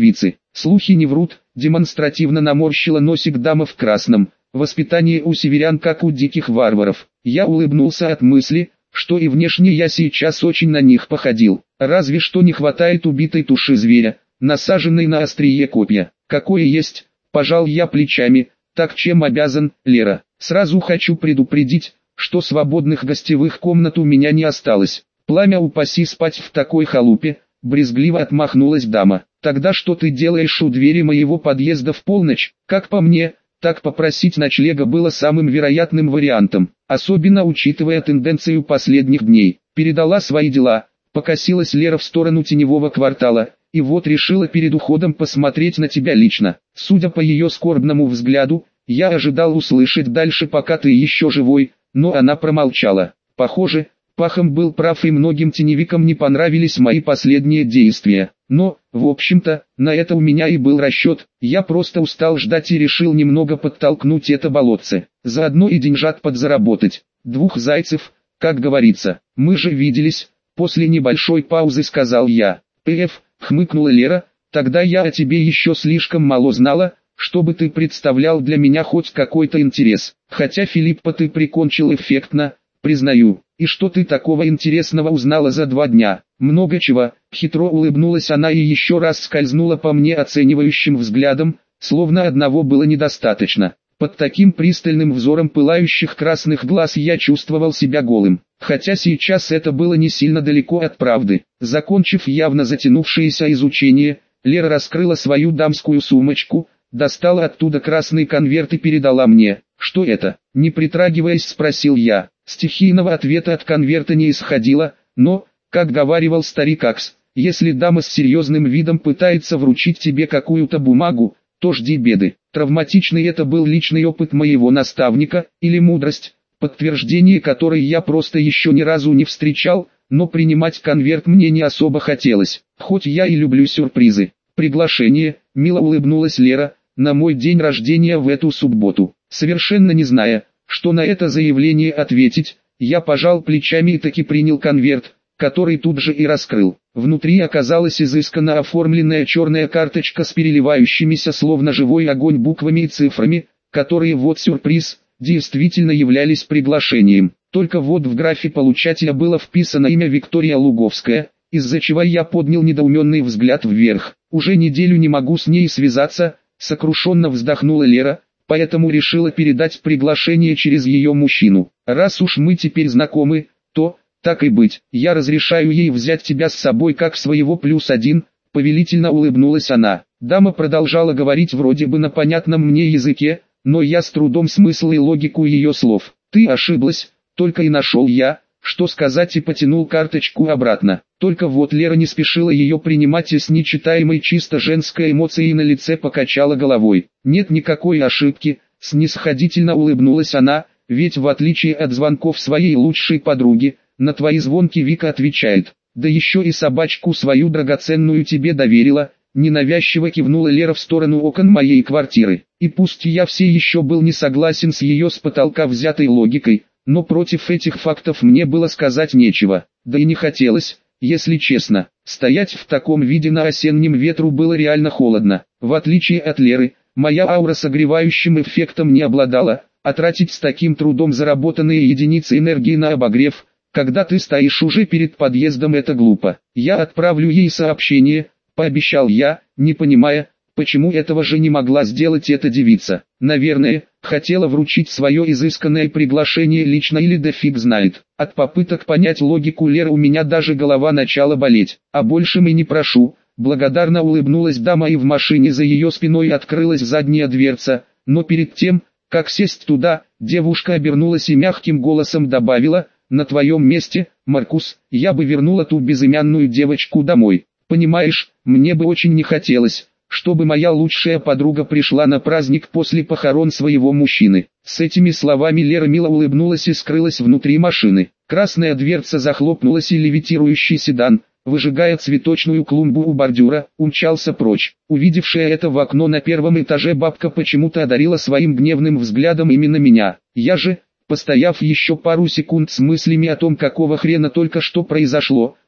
Слухи не врут, демонстративно наморщила носик дама в красном. Воспитание у северян как у диких варваров. Я улыбнулся от мысли, что и внешне я сейчас очень на них походил. Разве что не хватает убитой туши зверя, насаженной на острие копья. Какое есть, пожал я плечами, так чем обязан, Лера. Сразу хочу предупредить, что свободных гостевых комнат у меня не осталось. Пламя упаси спать в такой халупе, брезгливо отмахнулась дама. Тогда что ты делаешь у двери моего подъезда в полночь? Как по мне, так попросить ночлега было самым вероятным вариантом, особенно учитывая тенденцию последних дней. Передала свои дела, покосилась Лера в сторону теневого квартала, и вот решила перед уходом посмотреть на тебя лично. Судя по ее скорбному взгляду, я ожидал услышать дальше пока ты еще живой, но она промолчала. Похоже, Пахом был прав и многим теневикам не понравились мои последние действия. Но, в общем-то, на это у меня и был расчет, я просто устал ждать и решил немного подтолкнуть это болотце. Заодно и деньжат подзаработать. Двух зайцев, как говорится. Мы же виделись, после небольшой паузы сказал я. «Пф», хмыкнула Лера, тогда я о тебе еще слишком мало знала, чтобы ты представлял для меня хоть какой-то интерес. Хотя Филиппа ты прикончил эффектно, признаю. И что ты такого интересного узнала за два дня? Много чего. Хитро улыбнулась она и еще раз скользнула по мне оценивающим взглядом, словно одного было недостаточно. Под таким пристальным взором пылающих красных глаз я чувствовал себя голым. Хотя сейчас это было не сильно далеко от правды. Закончив явно затянувшееся изучение, Лера раскрыла свою дамскую сумочку, достала оттуда красный конверт и передала мне. «Что это?» Не притрагиваясь, спросил я. Стихийного ответа от конверта не исходило, но, как говаривал старик Акс, если дама с серьезным видом пытается вручить тебе какую-то бумагу, то жди беды. Травматичный это был личный опыт моего наставника, или мудрость, подтверждение которой я просто еще ни разу не встречал, но принимать конверт мне не особо хотелось, хоть я и люблю сюрпризы. «Приглашение», — мило улыбнулась Лера, — «на мой день рождения в эту субботу». Совершенно не зная, что на это заявление ответить, я пожал плечами и таки принял конверт, который тут же и раскрыл. Внутри оказалась изысканно оформленная черная карточка с переливающимися словно живой огонь буквами и цифрами, которые, вот сюрприз, действительно являлись приглашением. Только вот в графе получателя было вписано имя Виктория Луговская, из-за чего я поднял недоуменный взгляд вверх. «Уже неделю не могу с ней связаться», — сокрушенно вздохнула Лера, поэтому решила передать приглашение через ее мужчину. «Раз уж мы теперь знакомы, то, так и быть, я разрешаю ей взять тебя с собой как своего плюс один», — повелительно улыбнулась она. Дама продолжала говорить вроде бы на понятном мне языке, но я с трудом смысл и логику ее слов. «Ты ошиблась», — только и нашел я, что сказать, и потянул карточку обратно. Только вот Лера не спешила ее принимать и с нечитаемой чисто женской эмоцией на лице покачала головой. «Нет никакой ошибки», — снисходительно улыбнулась она, «ведь в отличие от звонков своей лучшей подруги, на твои звонки Вика отвечает. Да еще и собачку свою драгоценную тебе доверила», — ненавязчиво кивнула Лера в сторону окон моей квартиры. И пусть я все еще был не согласен с ее с потолка взятой логикой, но против этих фактов мне было сказать нечего, да и не хотелось, если честно. Стоять в таком виде на осеннем ветру было реально холодно. В отличие от Леры, моя аура согревающим эффектом не обладала, а тратить с таким трудом заработанные единицы энергии на обогрев, когда ты стоишь уже перед подъездом, это глупо. «Я отправлю ей сообщение», — пообещал я, не понимая, почему этого же не могла сделать эта девица. Наверное, хотела вручить свое изысканное приглашение лично, или да фиг знает. От попыток понять логику Леры у меня даже голова начала болеть. «А большим и не прошу», — благодарно улыбнулась дама, и в машине за ее спиной открылась задняя дверца, но перед тем, как сесть туда, девушка обернулась и мягким голосом добавила: «На твоем месте, Маркус, я бы вернула ту безымянную девочку домой. Понимаешь, мне бы очень не хотелось, чтобы моя лучшая подруга пришла на праздник после похорон своего мужчины». С этими словами Лера мило улыбнулась и скрылась внутри машины. Красная дверца захлопнулась, и левитирующий седан, выжигая цветочную клумбу у бордюра, умчался прочь. Увидевшая это в окно на первом этаже бабка почему-то одарила своим гневным взглядом именно меня. Я же, постояв еще пару секунд с мыслями о том, какого хрена только что произошло,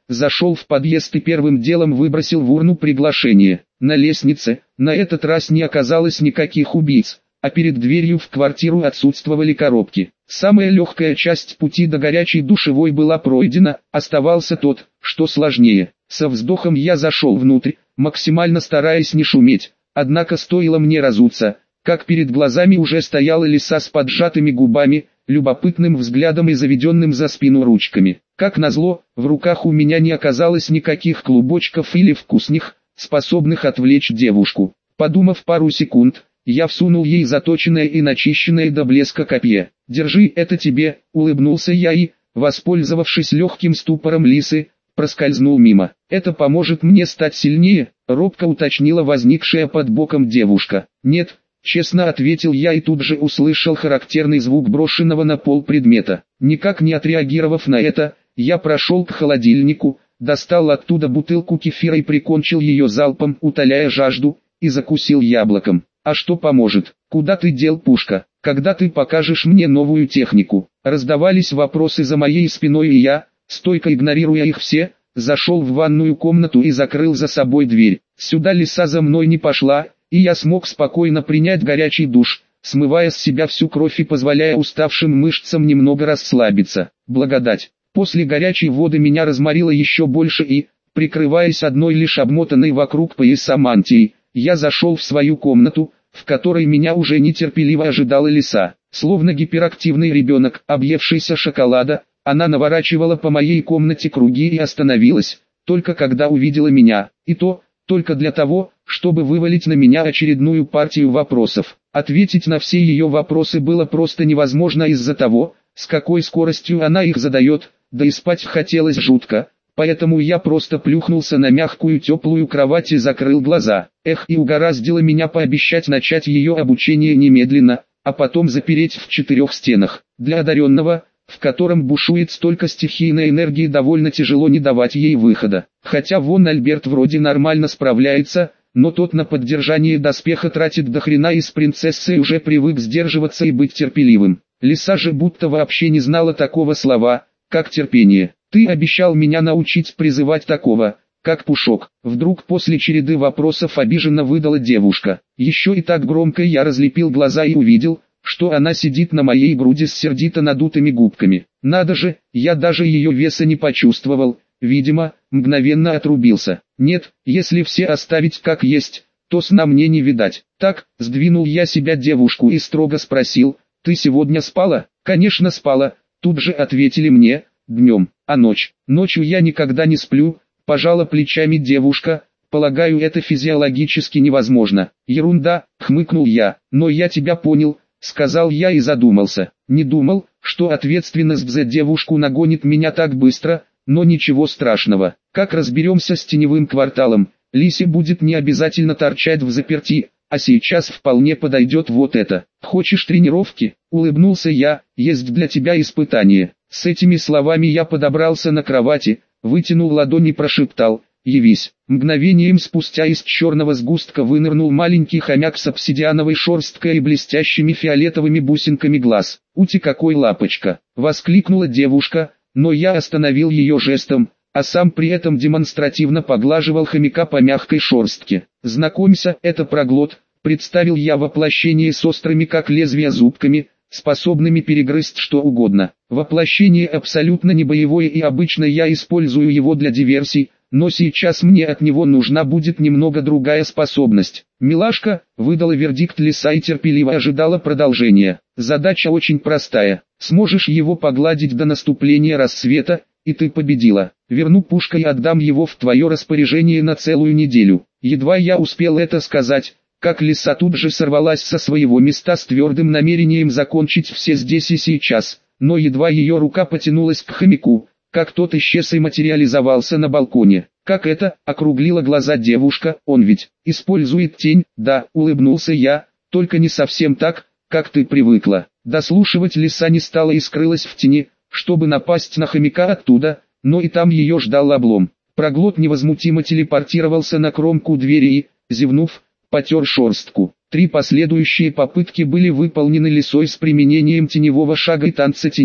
зашел в подъезд и первым делом выбросил в урну приглашение. На лестнице, на этот раз не оказалось никаких убийц, а перед дверью в квартиру отсутствовали коробки. Самая легкая часть пути до горячей душевой была пройдена, оставался тот, что сложнее. Со вздохом я зашел внутрь, максимально стараясь не шуметь, однако стоило мне разуться, как перед глазами уже стояла Лиса с поджатыми губами, любопытным взглядом и заведенным за спину ручками. Как назло, в руках у меня не оказалось никаких клубочков или вкусных, способных отвлечь девушку. Подумав пару секунд, я всунул ей заточенное и начищенное до блеска копье. «Держи, это тебе», — улыбнулся я и, воспользовавшись легким ступором Лисы, проскользнул мимо. «Это поможет мне стать сильнее», — робко уточнила возникшая под боком девушка. «Нет», — честно ответил я и тут же услышал характерный звук брошенного на пол предмета. Никак не отреагировав на это, я прошел к холодильнику, достал оттуда бутылку кефира и прикончил ее залпом, утоляя жажду, и закусил яблоком. «А что поможет? Куда ты дел пушка? Когда ты покажешь мне новую технику?» Раздавались вопросы за моей спиной, и я, стойко игнорируя их все, зашел в ванную комнату и закрыл за собой дверь. Сюда Лиса за мной не пошла, и я смог спокойно принять горячий душ, смывая с себя всю кровь и позволяя уставшим мышцам немного расслабиться. Благодать. После горячей воды меня разморило еще больше и, прикрываясь одной лишь обмотанной вокруг пояса мантией, я зашел в свою комнату, в которой меня уже нетерпеливо ожидала Лиса. Словно гиперактивный ребенок, объевшийся шоколада, она наворачивала по моей комнате круги и остановилась, только когда увидела меня, и то, только для того, чтобы вывалить на меня очередную партию вопросов. Ответить на все ее вопросы было просто невозможно из-за того, с какой скоростью она их задает, да и спать хотелось жутко. Поэтому я просто плюхнулся на мягкую теплую кровать и закрыл глаза. Эх, и угораздило меня пообещать начать ее обучение немедленно, а потом запереть в четырех стенах. Для одаренного, в котором бушует столько стихийной энергии, довольно тяжело не давать ей выхода. Хотя вон Альберт вроде нормально справляется, но тот на поддержание доспеха тратит до хрена и с принцессой уже привык сдерживаться и быть терпеливым. Лиса же будто вообще не знала такого слова, как терпение. «Ты обещал меня научить призывать такого, как Пушок», вдруг после череды вопросов обиженно выдала девушка. Еще и так громко я разлепил глаза и увидел, что она сидит на моей груди с сердито надутыми губками. Надо же, я даже ее веса не почувствовал, видимо, мгновенно отрубился. «Нет, если все оставить как есть, то сна мне не видать». «Так», сдвинул я себя девушку и строго спросил, «ты сегодня спала?» «Конечно спала», тут же ответили мне. «Днем, а ночь?» «Ночью я никогда не сплю», пожала плечами девушка, «полагаю, это физиологически невозможно». «Ерунда», хмыкнул я, «но я тебя понял», сказал я и задумался. Не думал, что ответственность за девушку нагонит меня так быстро, но ничего страшного. Как разберемся с теневым кварталом, Лисе будет не обязательно торчать в заперти, а сейчас вполне подойдет вот это. «Хочешь тренировки?» Улыбнулся я, «есть для тебя испытание». С этими словами я подобрался на кровати, вытянул ладонь и прошептал, «Явись». Мгновением спустя из черного сгустка вынырнул маленький хомяк с обсидиановой шерсткой и блестящими фиолетовыми бусинками глаз. «Ути, какой лапочка!» — воскликнула девушка, но я остановил ее жестом, а сам при этом демонстративно поглаживал хомяка по мягкой шерстке. «Знакомься, это проглот», — представил я воплощение с острыми как лезвия зубками, способными перегрызть что угодно. Воплощение абсолютно не боевое, и обычно я использую его для диверсий, но сейчас мне от него нужна будет немного другая способность. «Милашка», — выдала вердикт Лиса и терпеливо ожидала продолжения. «Задача очень простая. Сможешь его погладить до наступления рассвета, и ты победила. Верну Пушка и отдам его в твое распоряжение на целую неделю». Едва я успел это сказать, как Лиса тут же сорвалась со своего места с твердым намерением закончить все здесь и сейчас, но едва ее рука потянулась к хомяку, как тот исчез и материализовался на балконе. «Как это?» — округлила глаза девушка, «он ведь использует тень?» «Да», — улыбнулся я, «только не совсем так, как ты привыкла». Дослушивать Лиса не стала и скрылась в тени, чтобы напасть на хомяка оттуда, но и там ее ждал облом. Проглот невозмутимо телепортировался на кромку двери и, зевнув, потер шерстку. Три последующие попытки были выполнены Лисой с применением теневого шага и танца теней.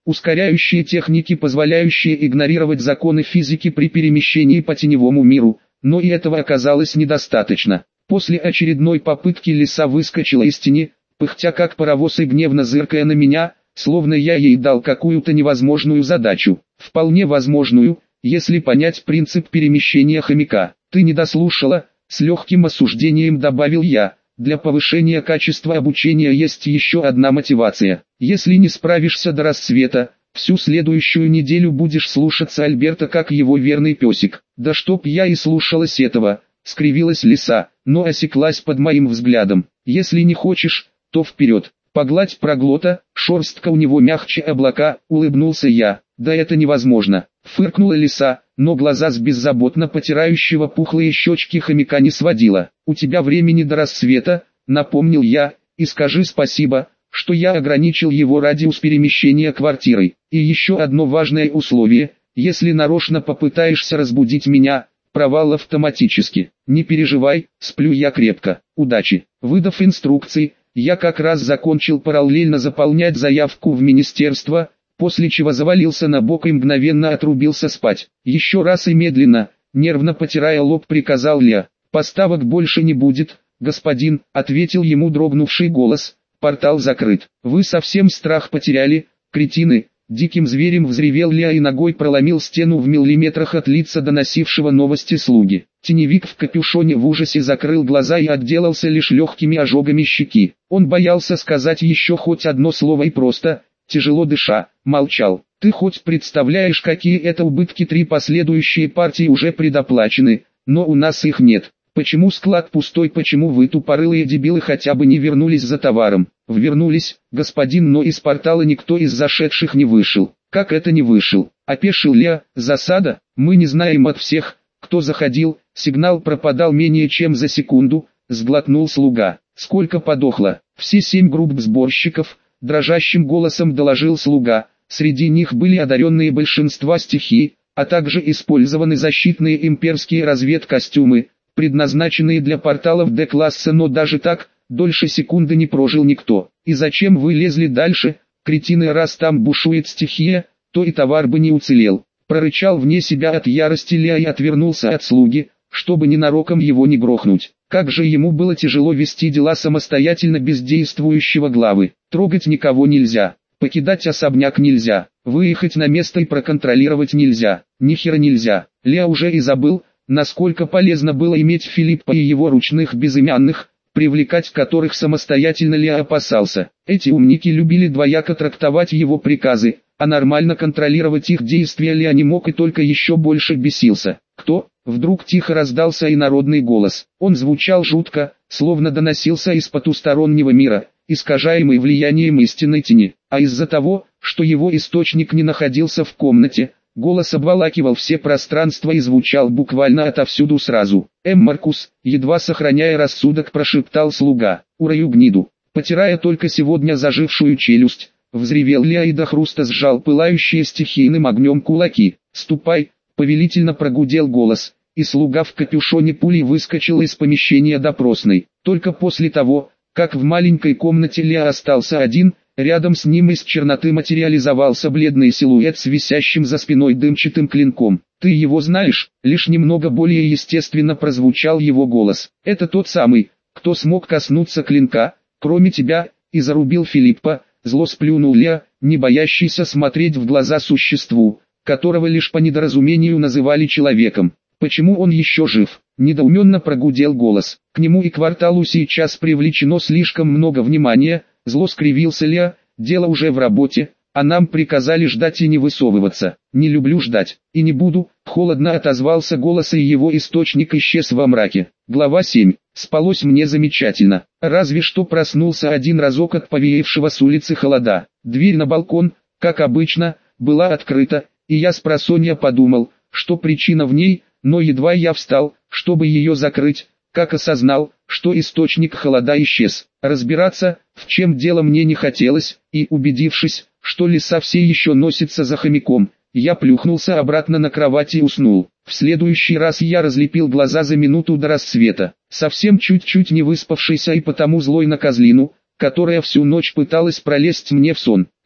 ускоряющие техники, позволяющие игнорировать законы физики при перемещении по теневому миру, но и этого оказалось недостаточно. После очередной попытки лиса выскочила из тени, пыхтя как паровоз и гневно зыркая на меня, словно я ей дал какую-то невозможную задачу. Вполне возможную, если понять принцип перемещения хомяка. Ты не дослушала, с легким осуждением добавил я. Для повышения качества обучения есть еще одна мотивация. Если не справишься до рассвета, всю следующую неделю будешь слушаться Альберта как его верный песик. Да чтоб я и слушалась этого, скривилась лиса, но осеклась под моим взглядом. Если не хочешь, то вперед. Погладь проглота, шерстка у него мягче облака, улыбнулся я. Да это невозможно, фыркнула лиса, но глаза с беззаботно потирающего пухлые щечки хомяка не сводила. У тебя времени до рассвета, напомнил я, и скажи спасибо, что я ограничил его радиус перемещения квартирой. И еще одно важное условие, если нарочно попытаешься разбудить меня, провал автоматически. Не переживай, сплю я крепко. Удачи. Выдав инструкции, я как раз закончил параллельно заполнять заявку в министерство, после чего завалился на бок и мгновенно отрубился спать. Еще раз и медленно, нервно потирая лоб, приказал Леа. «Поставок больше не будет, господин», — ответил ему дрогнувший голос. «Портал закрыт. Вы совсем страх потеряли, кретины», — диким зверем взревел Леа и ногой проломил стену в миллиметрах от лица доносившего новости слуги. Теневик в капюшоне в ужасе закрыл глаза и отделался лишь легкими ожогами щеки. Он боялся сказать еще хоть одно слово и просто, тяжело дыша, молчал. «Ты хоть представляешь, какие это убытки? Три последующие партии уже предоплачены, но у нас их нет. Почему склад пустой? Почему вы, тупорылые дебилы, хотя бы не вернулись за товаром?» «Ввернулись, господин, но из портала никто из зашедших не вышел». «Как это не вышел?» — опешил Леа. «Засада? Мы не знаем от всех, кто заходил. Сигнал пропадал менее чем за секунду», — сглотнул слуга. «Сколько подохло?» «Все семь групп сборщиков», — дрожащим голосом доложил слуга. «Среди них были одаренные большинства стихий, а также использованы защитные имперские разведкостюмы, предназначенные для порталов Д-класса, но даже так, дольше секунды не прожил никто. И зачем вы лезли дальше, кретины? Раз там бушует стихия, то и товар бы не уцелел». Прорычал вне себя от ярости Леа и отвернулся от слуги, чтобы ненароком его не грохнуть. Как же ему было тяжело вести дела самостоятельно без действующего главы. Трогать никого нельзя, покидать особняк нельзя, выехать на место и проконтролировать нельзя, ни хера нельзя. Леа уже и забыл, насколько полезно было иметь Филиппа и его ручных безымянных, привлекать которых самостоятельно Леа опасался. Эти умники любили двояко трактовать его приказы, а нормально контролировать их действия Леа не мог и только еще больше бесился. «Кто?» — вдруг тихо раздался инородный голос. Он звучал жутко, словно доносился из потустороннего мира, искажаемый влиянием истинной тени. А из-за того, что его источник не находился в комнате, голос обволакивал все пространства и звучал буквально отовсюду сразу. «Эм, Маркус», едва сохраняя рассудок, прошептал слуга. «Урою гниду». Потирая только сегодня зажившую челюсть, взревел Леа и до хруста сжал пылающие стихийным огнем кулаки. «Ступай», — повелительно прогудел голос, и слуга в капюшоне пулей выскочил из помещения допросной. Только после того, как в маленькой комнате Леа остался один, рядом с ним из черноты материализовался бледный силуэт с висящим за спиной дымчатым клинком. «Ты его знаешь?» — лишь немного более естественно прозвучал его голос. «Это тот самый, кто смог коснуться клинка, кроме тебя, и зарубил Филиппа», — зло сплюнул Леа, не боящийся смотреть в глаза существу, которого лишь по недоразумению называли человеком. «Почему он еще жив?» — недоуменно прогудел голос. «К нему и кварталу сейчас привлечено слишком много внимания», — зло скривился Леа. «Дело уже в работе, а нам приказали ждать и не высовываться». «Не люблю ждать, и не буду», — холодно отозвался голос, и его источник исчез во мраке. Глава семь. Спалось мне замечательно, разве что проснулся один разок от повеявшего с улицы холода. Дверь на балкон, как обычно, была открыта, и я спросонья подумал, что причина в ней, но едва я встал, чтобы ее закрыть, как осознал, что источник холода исчез. Разбираться, в чем дело, мне не хотелось, и, убедившись, что лиса все еще носится за хомяком, я плюхнулся обратно на кровать и уснул. В следующий раз я разлепил глаза за минуту до рассвета, совсем чуть-чуть не выспавшийся и потому злой на козлину, которая всю ночь пыталась пролезть мне в сон.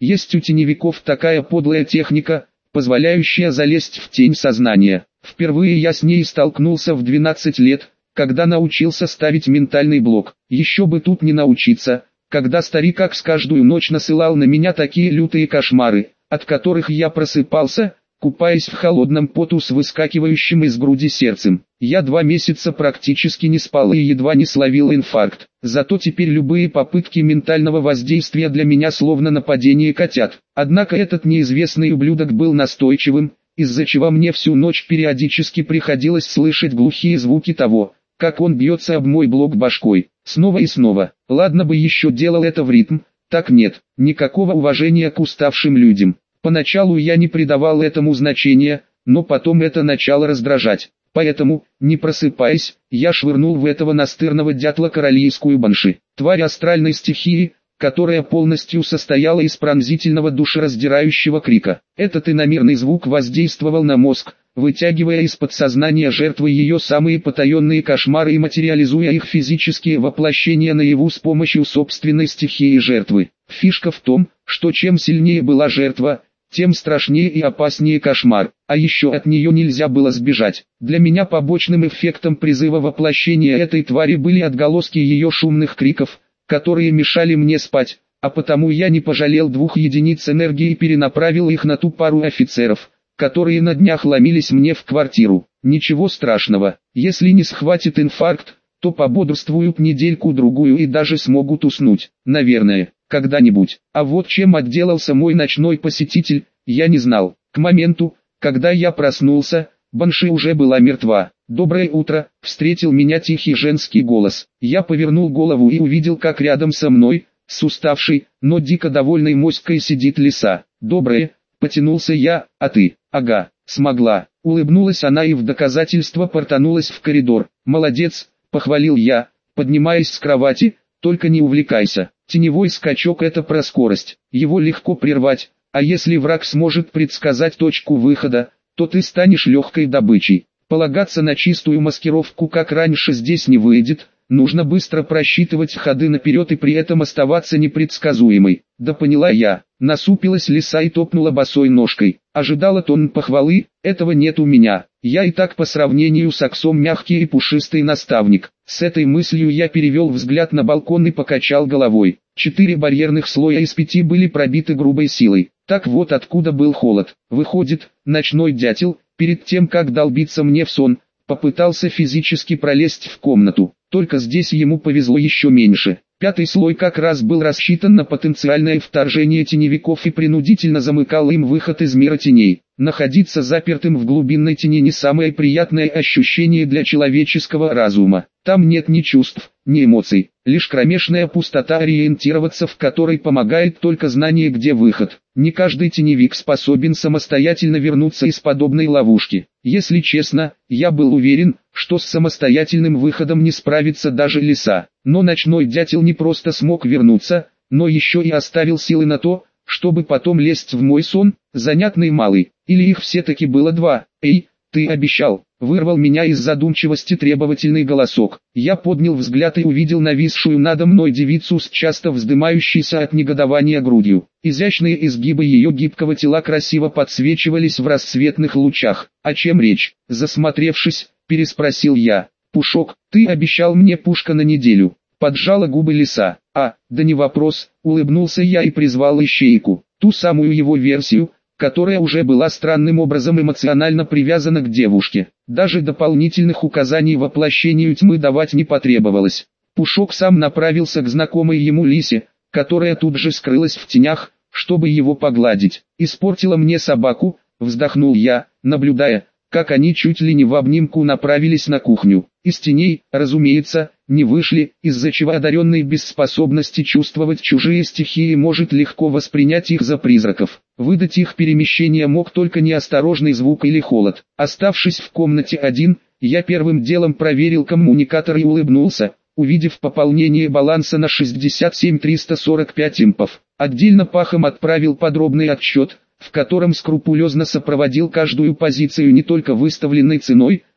Есть у теневиков такая подлая техника, позволяющая залезть в тень сознания. Впервые я с ней столкнулся в двенадцать лет, когда научился ставить ментальный блок. Еще бы тут не научиться, когда старикакс каждую ночь насылал на меня такие лютые кошмары, от которых я просыпался, купаясь в холодном поту с выскакивающим из груди сердцем. Я два месяца практически не спал и едва не словил инфаркт. Зато теперь любые попытки ментального воздействия для меня словно нападение котят. Однако этот неизвестный ублюдок был настойчивым, из-за чего мне всю ночь периодически приходилось слышать глухие звуки того, как он бьется об мой блок башкой. Снова и снова. Ладно бы еще делал это в ритм, так нет, никакого уважения к уставшим людям. Поначалу я не придавал этому значения, но потом это начало раздражать. Поэтому, не просыпаясь, я швырнул в этого настырного дятла королевскую банши. Тварь астральной стихии, которая полностью состояла из пронзительного душераздирающего крика. Этот иномерный звук воздействовал на мозг, вытягивая из подсознания жертвы ее самые потаенные кошмары и материализуя их физические воплощения наяву с помощью собственной стихии жертвы. Фишка в том, что чем сильнее была жертва, тем страшнее и опаснее кошмар, а еще от нее нельзя было сбежать. Для меня побочным эффектом призыва воплощения этой твари были отголоски ее шумных криков, которые мешали мне спать, а потому я не пожалел двух единиц энергии и перенаправил их на ту пару офицеров, которые на днях ломились мне в квартиру. Ничего страшного, если не схватит инфаркт, то пободрствуют недельку-другую и даже смогут уснуть, наверное, когда-нибудь. А вот чем отделался мой ночной посетитель, я не знал. К моменту, когда я проснулся, банши уже была мертва. «Доброе утро», — встретил меня тихий женский голос. Я повернул голову и увидел, как рядом со мной, с уставшей, но дико довольной моськой сидит лиса. «Доброе», — потянулся я, — «а ты?» «Ага, смогла». Улыбнулась она и в доказательство портанулась в коридор. «Молодец», — похвалил я, поднимаясь с кровати, — «только не увлекайся. Теневой скачок — это про скорость, его легко прервать, а если враг сможет предсказать точку выхода, то ты станешь легкой добычей. Полагаться на чистую маскировку как раньше здесь не выйдет, нужно быстро просчитывать ходы наперед и при этом оставаться непредсказуемой». «Да поняла я», — насупилась лиса и топнула босой ножкой. Ожидала тонн похвалы, этого нет у меня. Я и так по сравнению с Аксом мягкий и пушистый наставник. С этой мыслью я перевел взгляд на балкон и покачал головой. Четыре барьерных слоя из пяти были пробиты грубой силой. Так вот откуда был холод. Выходит, ночной дятел, перед тем как долбиться мне в сон, попытался физически пролезть в комнату. Только здесь ему повезло еще меньше. Пятый слой как раз был рассчитан на потенциальное вторжение теневиков и принудительно замыкал им выход из мира теней. Находиться запертым в глубинной тени не самое приятное ощущение для человеческого разума. Там нет ни чувств, ни эмоций, лишь кромешная пустота, ориентироваться в которой помогает только знание, где выход. Не каждый теневик способен самостоятельно вернуться из подобной ловушки. Если честно, я был уверен, что с самостоятельным выходом не справится даже лиса. Но ночной дятел не просто смог вернуться, но еще и оставил силы на то, чтобы потом лезть в мой сон. Занятный малый, или их все-таки было два. «Эй, ты обещал», — вырвал меня из задумчивости требовательный голосок. Я поднял взгляд и увидел нависшую надо мной девицу с часто вздымающейся от негодования грудью. Изящные изгибы ее гибкого тела красиво подсвечивались в рассветных лучах. «О чем речь?» — засмотревшись, переспросил я. «Пушок, ты обещал мне пушка на неделю», — поджала губы лиса. «А, да не вопрос», — улыбнулся я и призвал ищейку, ту самую его версию, которая уже была странным образом эмоционально привязана к девушке. Даже дополнительных указаний воплощению тьмы давать не потребовалось. Пушок сам направился к знакомой ему лисе, которая тут же скрылась в тенях, чтобы его погладить. «Испортила мне собаку», — вздохнул я, наблюдая, как они чуть ли не в обнимку направились на кухню. Из теней, разумеется, не вышли, из-за чего одаренный без способности чувствовать чужие стихии может легко воспринять их за призраков. Выдать их перемещение мог только неосторожный звук или холод. Оставшись в комнате один, я первым делом проверил коммуникатор и улыбнулся, увидев пополнение баланса на шестьдесят семь тысяч триста сорок пять импов. Отдельно пахом отправил подробный отчет, в котором скрупулезно сопроводил каждую позицию не только выставленной ценой,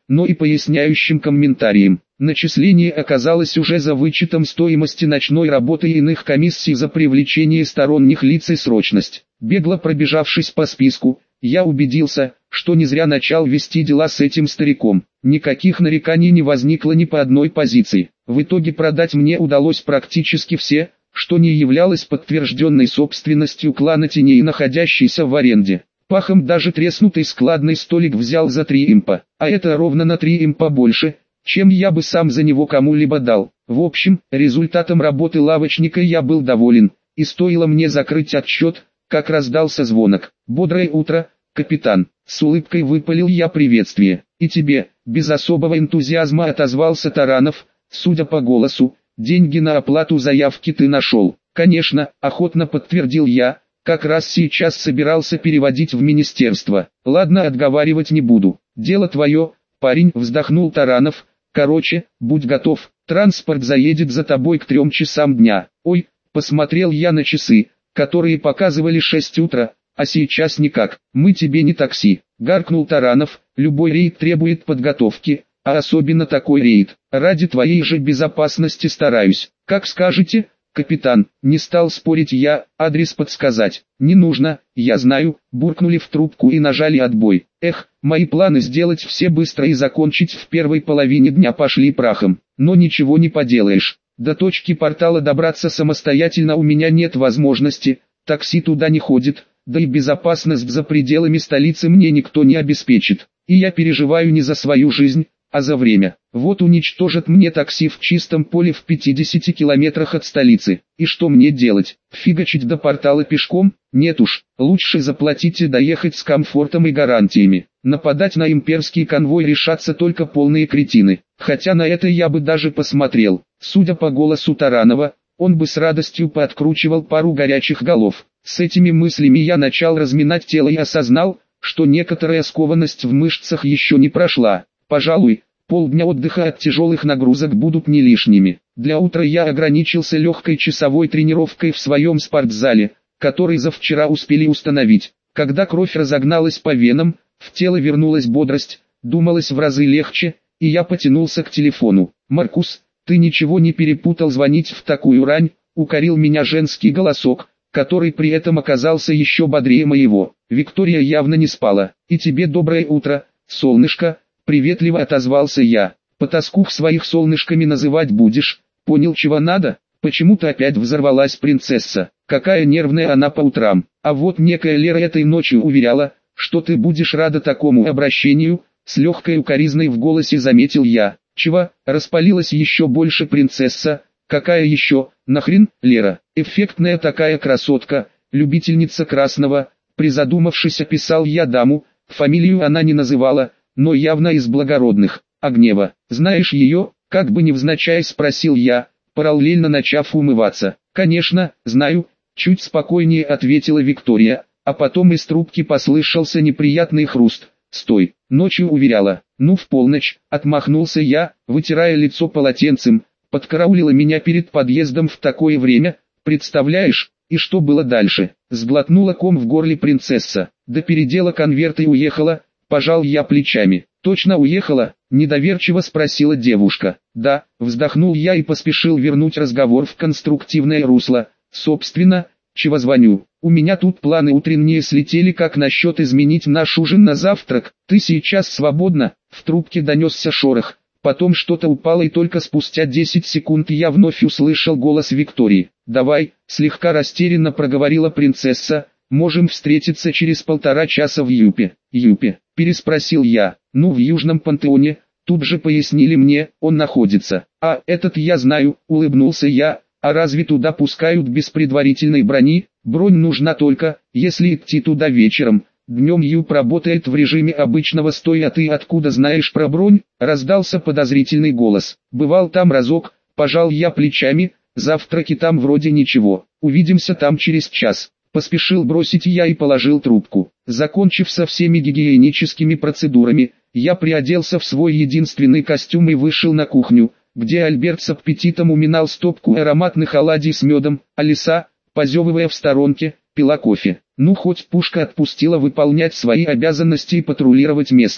но и поясняющим комментарием. Начисление оказалось уже за вычетом стоимости ночной работы и иных комиссий за привлечение сторонних лиц и срочность. Бегло пробежавшись по списку, я убедился, что не зря начал вести дела с этим стариком. Никаких нареканий не возникло ни по одной позиции. В итоге продать мне удалось практически все, что не являлось подтвержденной собственностью клана теней, находящейся в аренде. Пахом даже треснутый складный столик взял за три импа, а это ровно на три импа больше, чем я бы сам за него кому-либо дал. В общем, результатом работы лавочника я был доволен, и стоило мне закрыть отчет, как раздался звонок. «Бодрое утро, капитан!» С улыбкой выпалил я приветствие. «И тебе», без особого энтузиазма отозвался Таранов, судя по голосу, «деньги на оплату заявки ты нашел». «Конечно», охотно подтвердил я, как раз сейчас собирался переводить в министерство. «Ладно, отговаривать не буду. Дело твое, парень», вздохнул Таранов. «Короче, будь готов, транспорт заедет за тобой к трем часам дня». «Ой», посмотрел я на часы, которые показывали шесть утра, а сейчас никак. «Мы тебе не такси», гаркнул Таранов. «Любой рейд требует подготовки, а особенно такой рейд. Ради твоей же безопасности стараюсь». «Как скажете, капитан», не стал спорить я, адрес подсказать. «Не нужно, я знаю», буркнули в трубку и нажали отбой. Эх, мои планы сделать все быстро и закончить в первой половине дня пошли прахом. Но ничего не поделаешь. До точки портала добраться самостоятельно у меня нет возможности, такси туда не ходит, да и безопасность за пределами столицы мне никто не обеспечит. И я переживаю не за свою жизнь, а за время. Вот уничтожат мне такси в чистом поле в пятидесяти километрах от столицы. И что мне делать? Фигачить до портала пешком? Нет уж, лучше заплатить и доехать с комфортом и гарантиями. Нападать на имперский конвой решатся только полные кретины. Хотя на это я бы даже посмотрел. Судя по голосу Таранова, он бы с радостью пооткручивал пару горячих голов. С этими мыслями я начал разминать тело и осознал, что некоторая скованность в мышцах еще не прошла. Пожалуй, полдня отдыха от тяжелых нагрузок будут не лишними. Для утра я ограничился легкой часовой тренировкой в своем спортзале, который завчера успели установить. Когда кровь разогналась по венам, в тело вернулась бодрость, думалось в разы легче, и я потянулся к телефону. «Маркус, ты ничего не перепутал звонить в такую рань?» — укорил меня женский голосок, который при этом оказался еще бодрее моего. Виктория явно не спала. «И тебе доброе утро, солнышко», — приветливо отозвался я. «Потаскух своих солнышками называть будешь, понял, чего надо?» Почему-то опять взорвалась принцесса. Какая нервная она по утрам. А вот некая Лера этой ночью уверяла, что ты будешь рада такому обращению, с легкой укоризной в голосе заметил я. «Чего?» — распалилась еще больше принцесса. «Какая еще? Нахрен, Лера? Эффектная такая красотка, любительница красного», призадумавшись описал я даму, фамилию она не называла, но явно из благородных. «Огнева, знаешь ее?» — как бы невзначай спросил я, параллельно начав умываться. «Конечно, знаю», — чуть спокойнее ответила Виктория, а потом из трубки послышался неприятный хруст. «Стой!» — ночью уверяла. «Ну в полночь», — отмахнулся я, вытирая лицо полотенцем. «Подкараулила меня перед подъездом в такое время, представляешь?» И что было дальше? Сглотнула ком в горле принцесса. Да передела конверт и уехала, пожал я плечами. «Точно уехала?» — недоверчиво спросила девушка. «Да», — вздохнул я и поспешил вернуть разговор в конструктивное русло. «Собственно, чего звоню? У меня тут планы утренние слетели, как насчет изменить наш ужин на завтрак? Ты сейчас свободна?» В трубке донесся шорох. Потом что-то упало, и только спустя десять секунд я вновь услышал голос Виктории. «Давай», — слегка растерянно проговорила принцесса, «можем встретиться через полтора часа в Юпе». «Юпе?» — переспросил я. «Ну, в Южном Пантеоне», — тут же пояснили мне, он находится. «А, этот я знаю», — улыбнулся я. «А разве туда пускают без предварительной брони? Бронь нужна только, если идти туда вечером. Днем Юп работает в режиме обычного стоя, а ты откуда знаешь про бронь?» — раздался подозрительный голос. «Бывал там разок», — пожал я плечами, «завтраки там вроде ничего, увидимся там через час». Поспешил бросить я и положил трубку. Закончив со всеми гигиеническими процедурами, я приоделся в свой единственный костюм и вышел на кухню, где Альберт с аппетитом уминал стопку ароматных оладий с медом, а Лиса, позевывая в сторонке, пила кофе. Ну хоть пушка отпустила выполнять свои обязанности и патрулировать местность.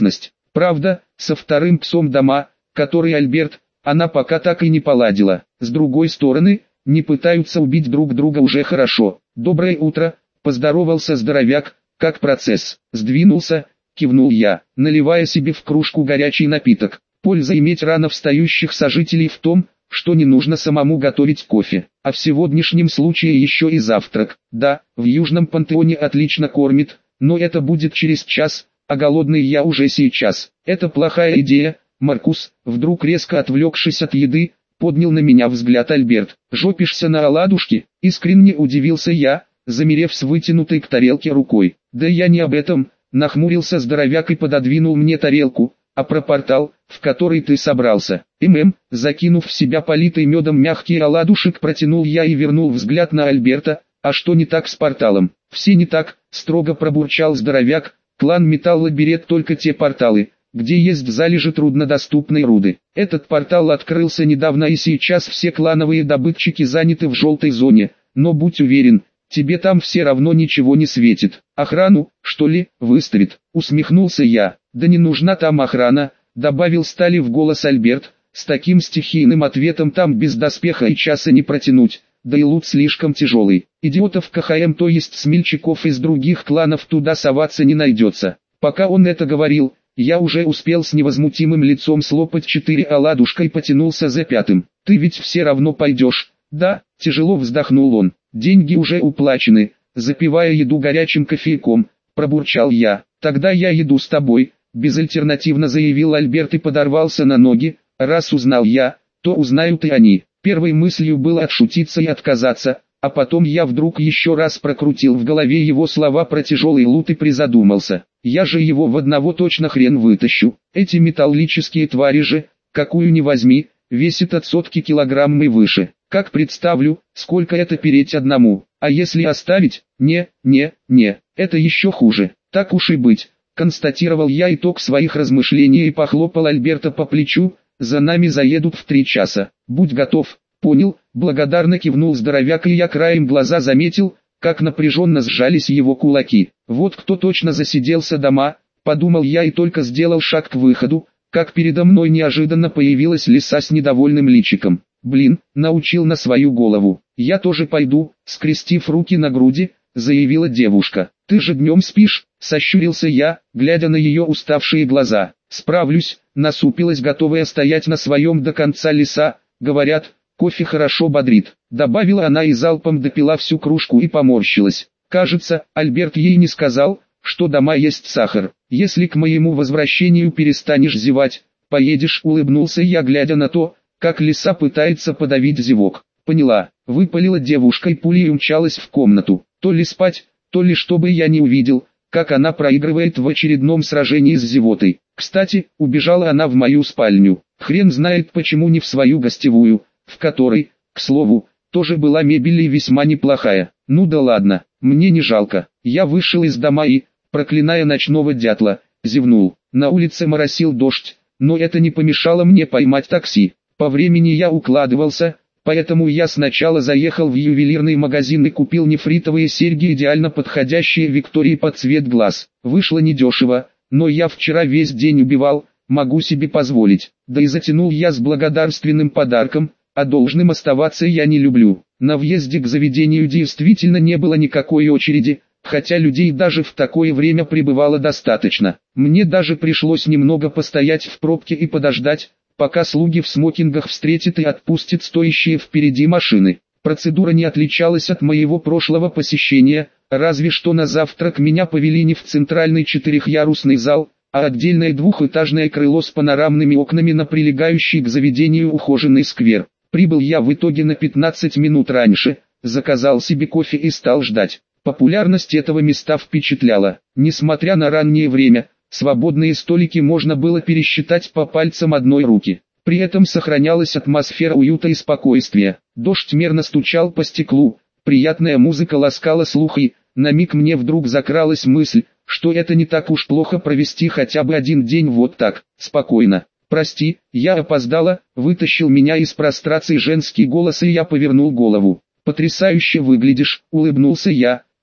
Правда, со вторым псом дома, который Альберт, она пока так и не поладила. С другой стороны, не пытаются убить друг друга уже хорошо. «Доброе утро», — поздоровался здоровяк, — «как процесс?» «Сдвинулся», — кивнул я, наливая себе в кружку горячий напиток. Польза иметь рано встающих сожителей в том, что не нужно самому готовить кофе. А в сегодняшнем случае еще и завтрак. Да, в Южном Пантеоне отлично кормит, но это будет через час, а голодный я уже сейчас. Это плохая идея, Маркус. Вдруг резко отвлекшись от еды, поднял на меня взгляд Альберт. «Жопишься на оладушки?» — искренне удивился я, замерев с вытянутой к тарелке рукой. «Да я не об этом», — нахмурился здоровяк и пододвинул мне тарелку, «а про портал, в который ты собрался». «Мм», закинув в себя политый медом мягкий оладушек, протянул я и вернул взгляд на Альберта. «А что не так с порталом?» «Все не так», — строго пробурчал здоровяк. «Клан Металла берет только те порталы, где есть залежи труднодоступной руды. Этот портал открылся недавно, и сейчас все клановые добытчики заняты в желтой зоне, но будь уверен, тебе там все равно ничего не светит. Охрану, что ли, выставит?» Усмехнулся я. «Да не нужна там охрана», — добавил стали в голос Альберт. «С таким стихийным ответом там без доспеха и часа не протянуть, да и лут слишком тяжелый. Идиотов КХМ, то есть смельчаков из других кланов, туда соваться не найдется». Пока он это говорил, я уже успел с невозмутимым лицом слопать четыре оладушка и потянулся за пятым. «Ты ведь все равно пойдешь?» «Да», — тяжело вздохнул он. «Деньги уже уплачены», — запивая еду горячим кофейком, пробурчал я. «Тогда я еду с тобой», — безальтернативно заявил Альберт и подорвался на ноги. «Раз узнал я, то узнают и они». Первой мыслью было отшутиться и отказаться, а потом я вдруг еще раз прокрутил в голове его слова про тяжелый лут и призадумался. Я же его в одного точно хрен вытащу. Эти металлические твари же, какую ни возьми, весят от сотки килограмм и выше. Как представлю, сколько это переть одному. А если оставить? Не, не, не, это еще хуже. Так уж и быть, констатировал я итог своих размышлений и похлопал Альберта по плечу. «За нами заедут в три часа. Будь готов». «Понял», благодарно кивнул здоровяк, и я краем глаза заметил, как напряженно сжались его кулаки. «Вот кто точно засиделся дома», подумал я и только сделал шаг к выходу, как передо мной неожиданно появилась лиса с недовольным личиком. «Блин, научил на свою голову. Я тоже пойду», скрестив руки на груди, заявила девушка. «Ты же днем спишь?» сощурился я, глядя на ее уставшие глаза. «Справлюсь», насупилась, готовая стоять на своем до конца лиса. «Говорят, кофе хорошо бодрит», добавила она и залпом допила всю кружку и поморщилась. «Кажется, Альберт ей не сказал, что дома есть сахар. Если к моему возвращению перестанешь зевать, поедешь», улыбнулся я, глядя на то, как лиса пытается подавить зевок. «Поняла», выпалила девушка и пулей умчалась в комнату. То ли спать, то ли чтобы я не увидел, как она проигрывает в очередном сражении с зевотой. Кстати, убежала она в мою спальню. Хрен знает почему не в свою гостевую, в которой, к слову, тоже была мебель и весьма неплохая. Ну да ладно, мне не жалко. Я вышел из дома и, проклиная ночного дятла, зевнул. На улице моросил дождь, но это не помешало мне поймать такси. По времени я укладывался, поэтому я сначала заехал в ювелирный магазин и купил нефритовые серьги, идеально подходящие Виктории под цвет глаз. Вышло недешево, но я вчера весь день убивал, могу себе позволить. Да и затянул я с благодарственным подарком, а должным оставаться я не люблю. На въезде к заведению действительно не было никакой очереди, хотя людей даже в такое время прибывало достаточно. Мне даже пришлось немного постоять в пробке и подождать, пока слуги в смокингах встретят и отпустят стоящие впереди машины. Процедура не отличалась от моего прошлого посещения, разве что на завтрак меня повели не в центральный четырехъярусный зал, а отдельное двухэтажное крыло с панорамными окнами на прилегающий к заведению ухоженный сквер. Прибыл я в итоге на пятнадцать минут раньше, заказал себе кофе и стал ждать. Популярность этого места впечатляла. Несмотря на раннее время, свободные столики можно было пересчитать по пальцам одной руки. При этом сохранялась атмосфера уюта и спокойствия. Дождь мерно стучал по стеклу, приятная музыка ласкала слух, и на миг мне вдруг закралась мысль, что это не так уж плохо провести хотя бы один день вот так, спокойно. «Прости, я опоздала», вытащил меня из прострации женский голос, и я повернул голову. «Потрясающе выглядишь», улыбнулся я,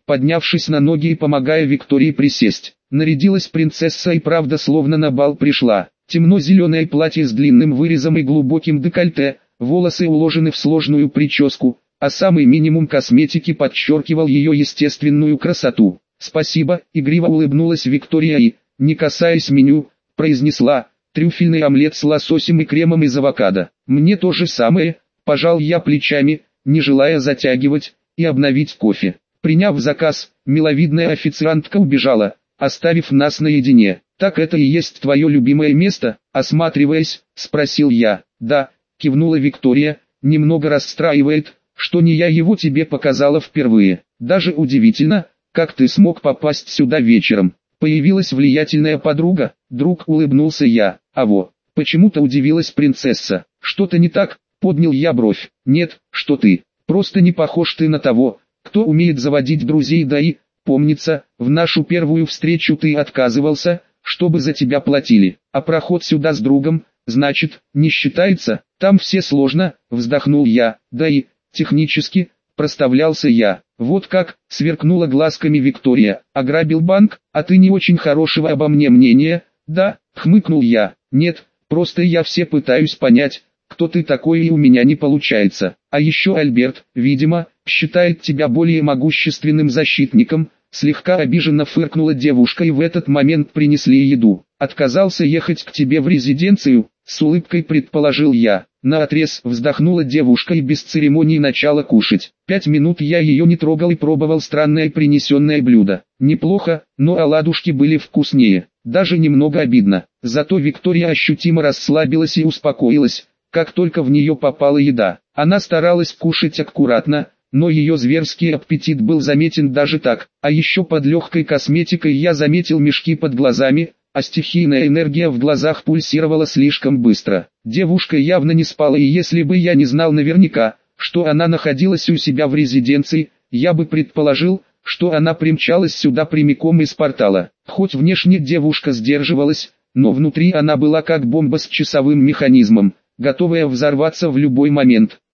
поднявшись на ноги и помогая Виктории присесть. Нарядилась принцесса и правда словно на бал пришла. Темно-зеленое платье с длинным вырезом и глубоким декольте, волосы уложены в сложную прическу, а самый минимум косметики подчеркивал ее естественную красоту. «Спасибо», — игриво улыбнулась Виктория и, не касаясь меню, произнесла: «Трюфельный омлет с лососем и кремом из авокадо». «Мне то же самое», — пожал я плечами, не желая затягивать, и обновить кофе. Приняв заказ, миловидная официантка убежала, оставив нас наедине. «Так это и есть твое любимое место?» — осматриваясь, спросил я. «Да», — кивнула Виктория, — «немного расстраивает, что не я его тебе показала впервые. Даже удивительно, как ты смог попасть сюда вечером. Появилась влиятельная подруга?» «Друг», — улыбнулся я. «А во, почему-то удивилась принцесса. Что-то не так?» — поднял я бровь. «Нет, что ты, просто не похож ты на того, кто умеет заводить друзей, да и, помнится, в нашу первую встречу ты отказывался, чтобы за тебя платили, а проход сюда с другом, значит, не считается?» «Там все сложно», — вздохнул я. «Да и, технически», — проставлялся я. «Вот как», — сверкнула глазками Виктория. «Ограбил банк, а ты не очень хорошего обо мне мнения?» «Да», — хмыкнул я. «Нет, просто я все пытаюсь понять, кто ты такой, и у меня не получается. А еще Альберт, видимо, считает тебя более могущественным защитником». Слегка обиженно фыркнула девушка, и в этот момент принесли еду. «Отказался ехать к тебе в резиденцию?» — с улыбкой предположил я. Наотрез вздохнула девушка и без церемоний начала кушать. Пять минут я ее не трогал и пробовал странное принесенное блюдо. Неплохо, но оладушки были вкуснее. Даже немного обидно. Зато Виктория ощутимо расслабилась и успокоилась, как только в нее попала еда. Она старалась кушать аккуратно, но ее зверский аппетит был заметен даже так. А еще под легкой косметикой я заметил мешки под глазами, а стихийная энергия в глазах пульсировала слишком быстро. Девушка явно не спала, и если бы я не знал наверняка, что она находилась у себя в резиденции, я бы предположил, что она примчалась сюда прямиком из портала. Хоть внешне девушка сдерживалась, но внутри она была как бомба с часовым механизмом, готовая взорваться в любой момент.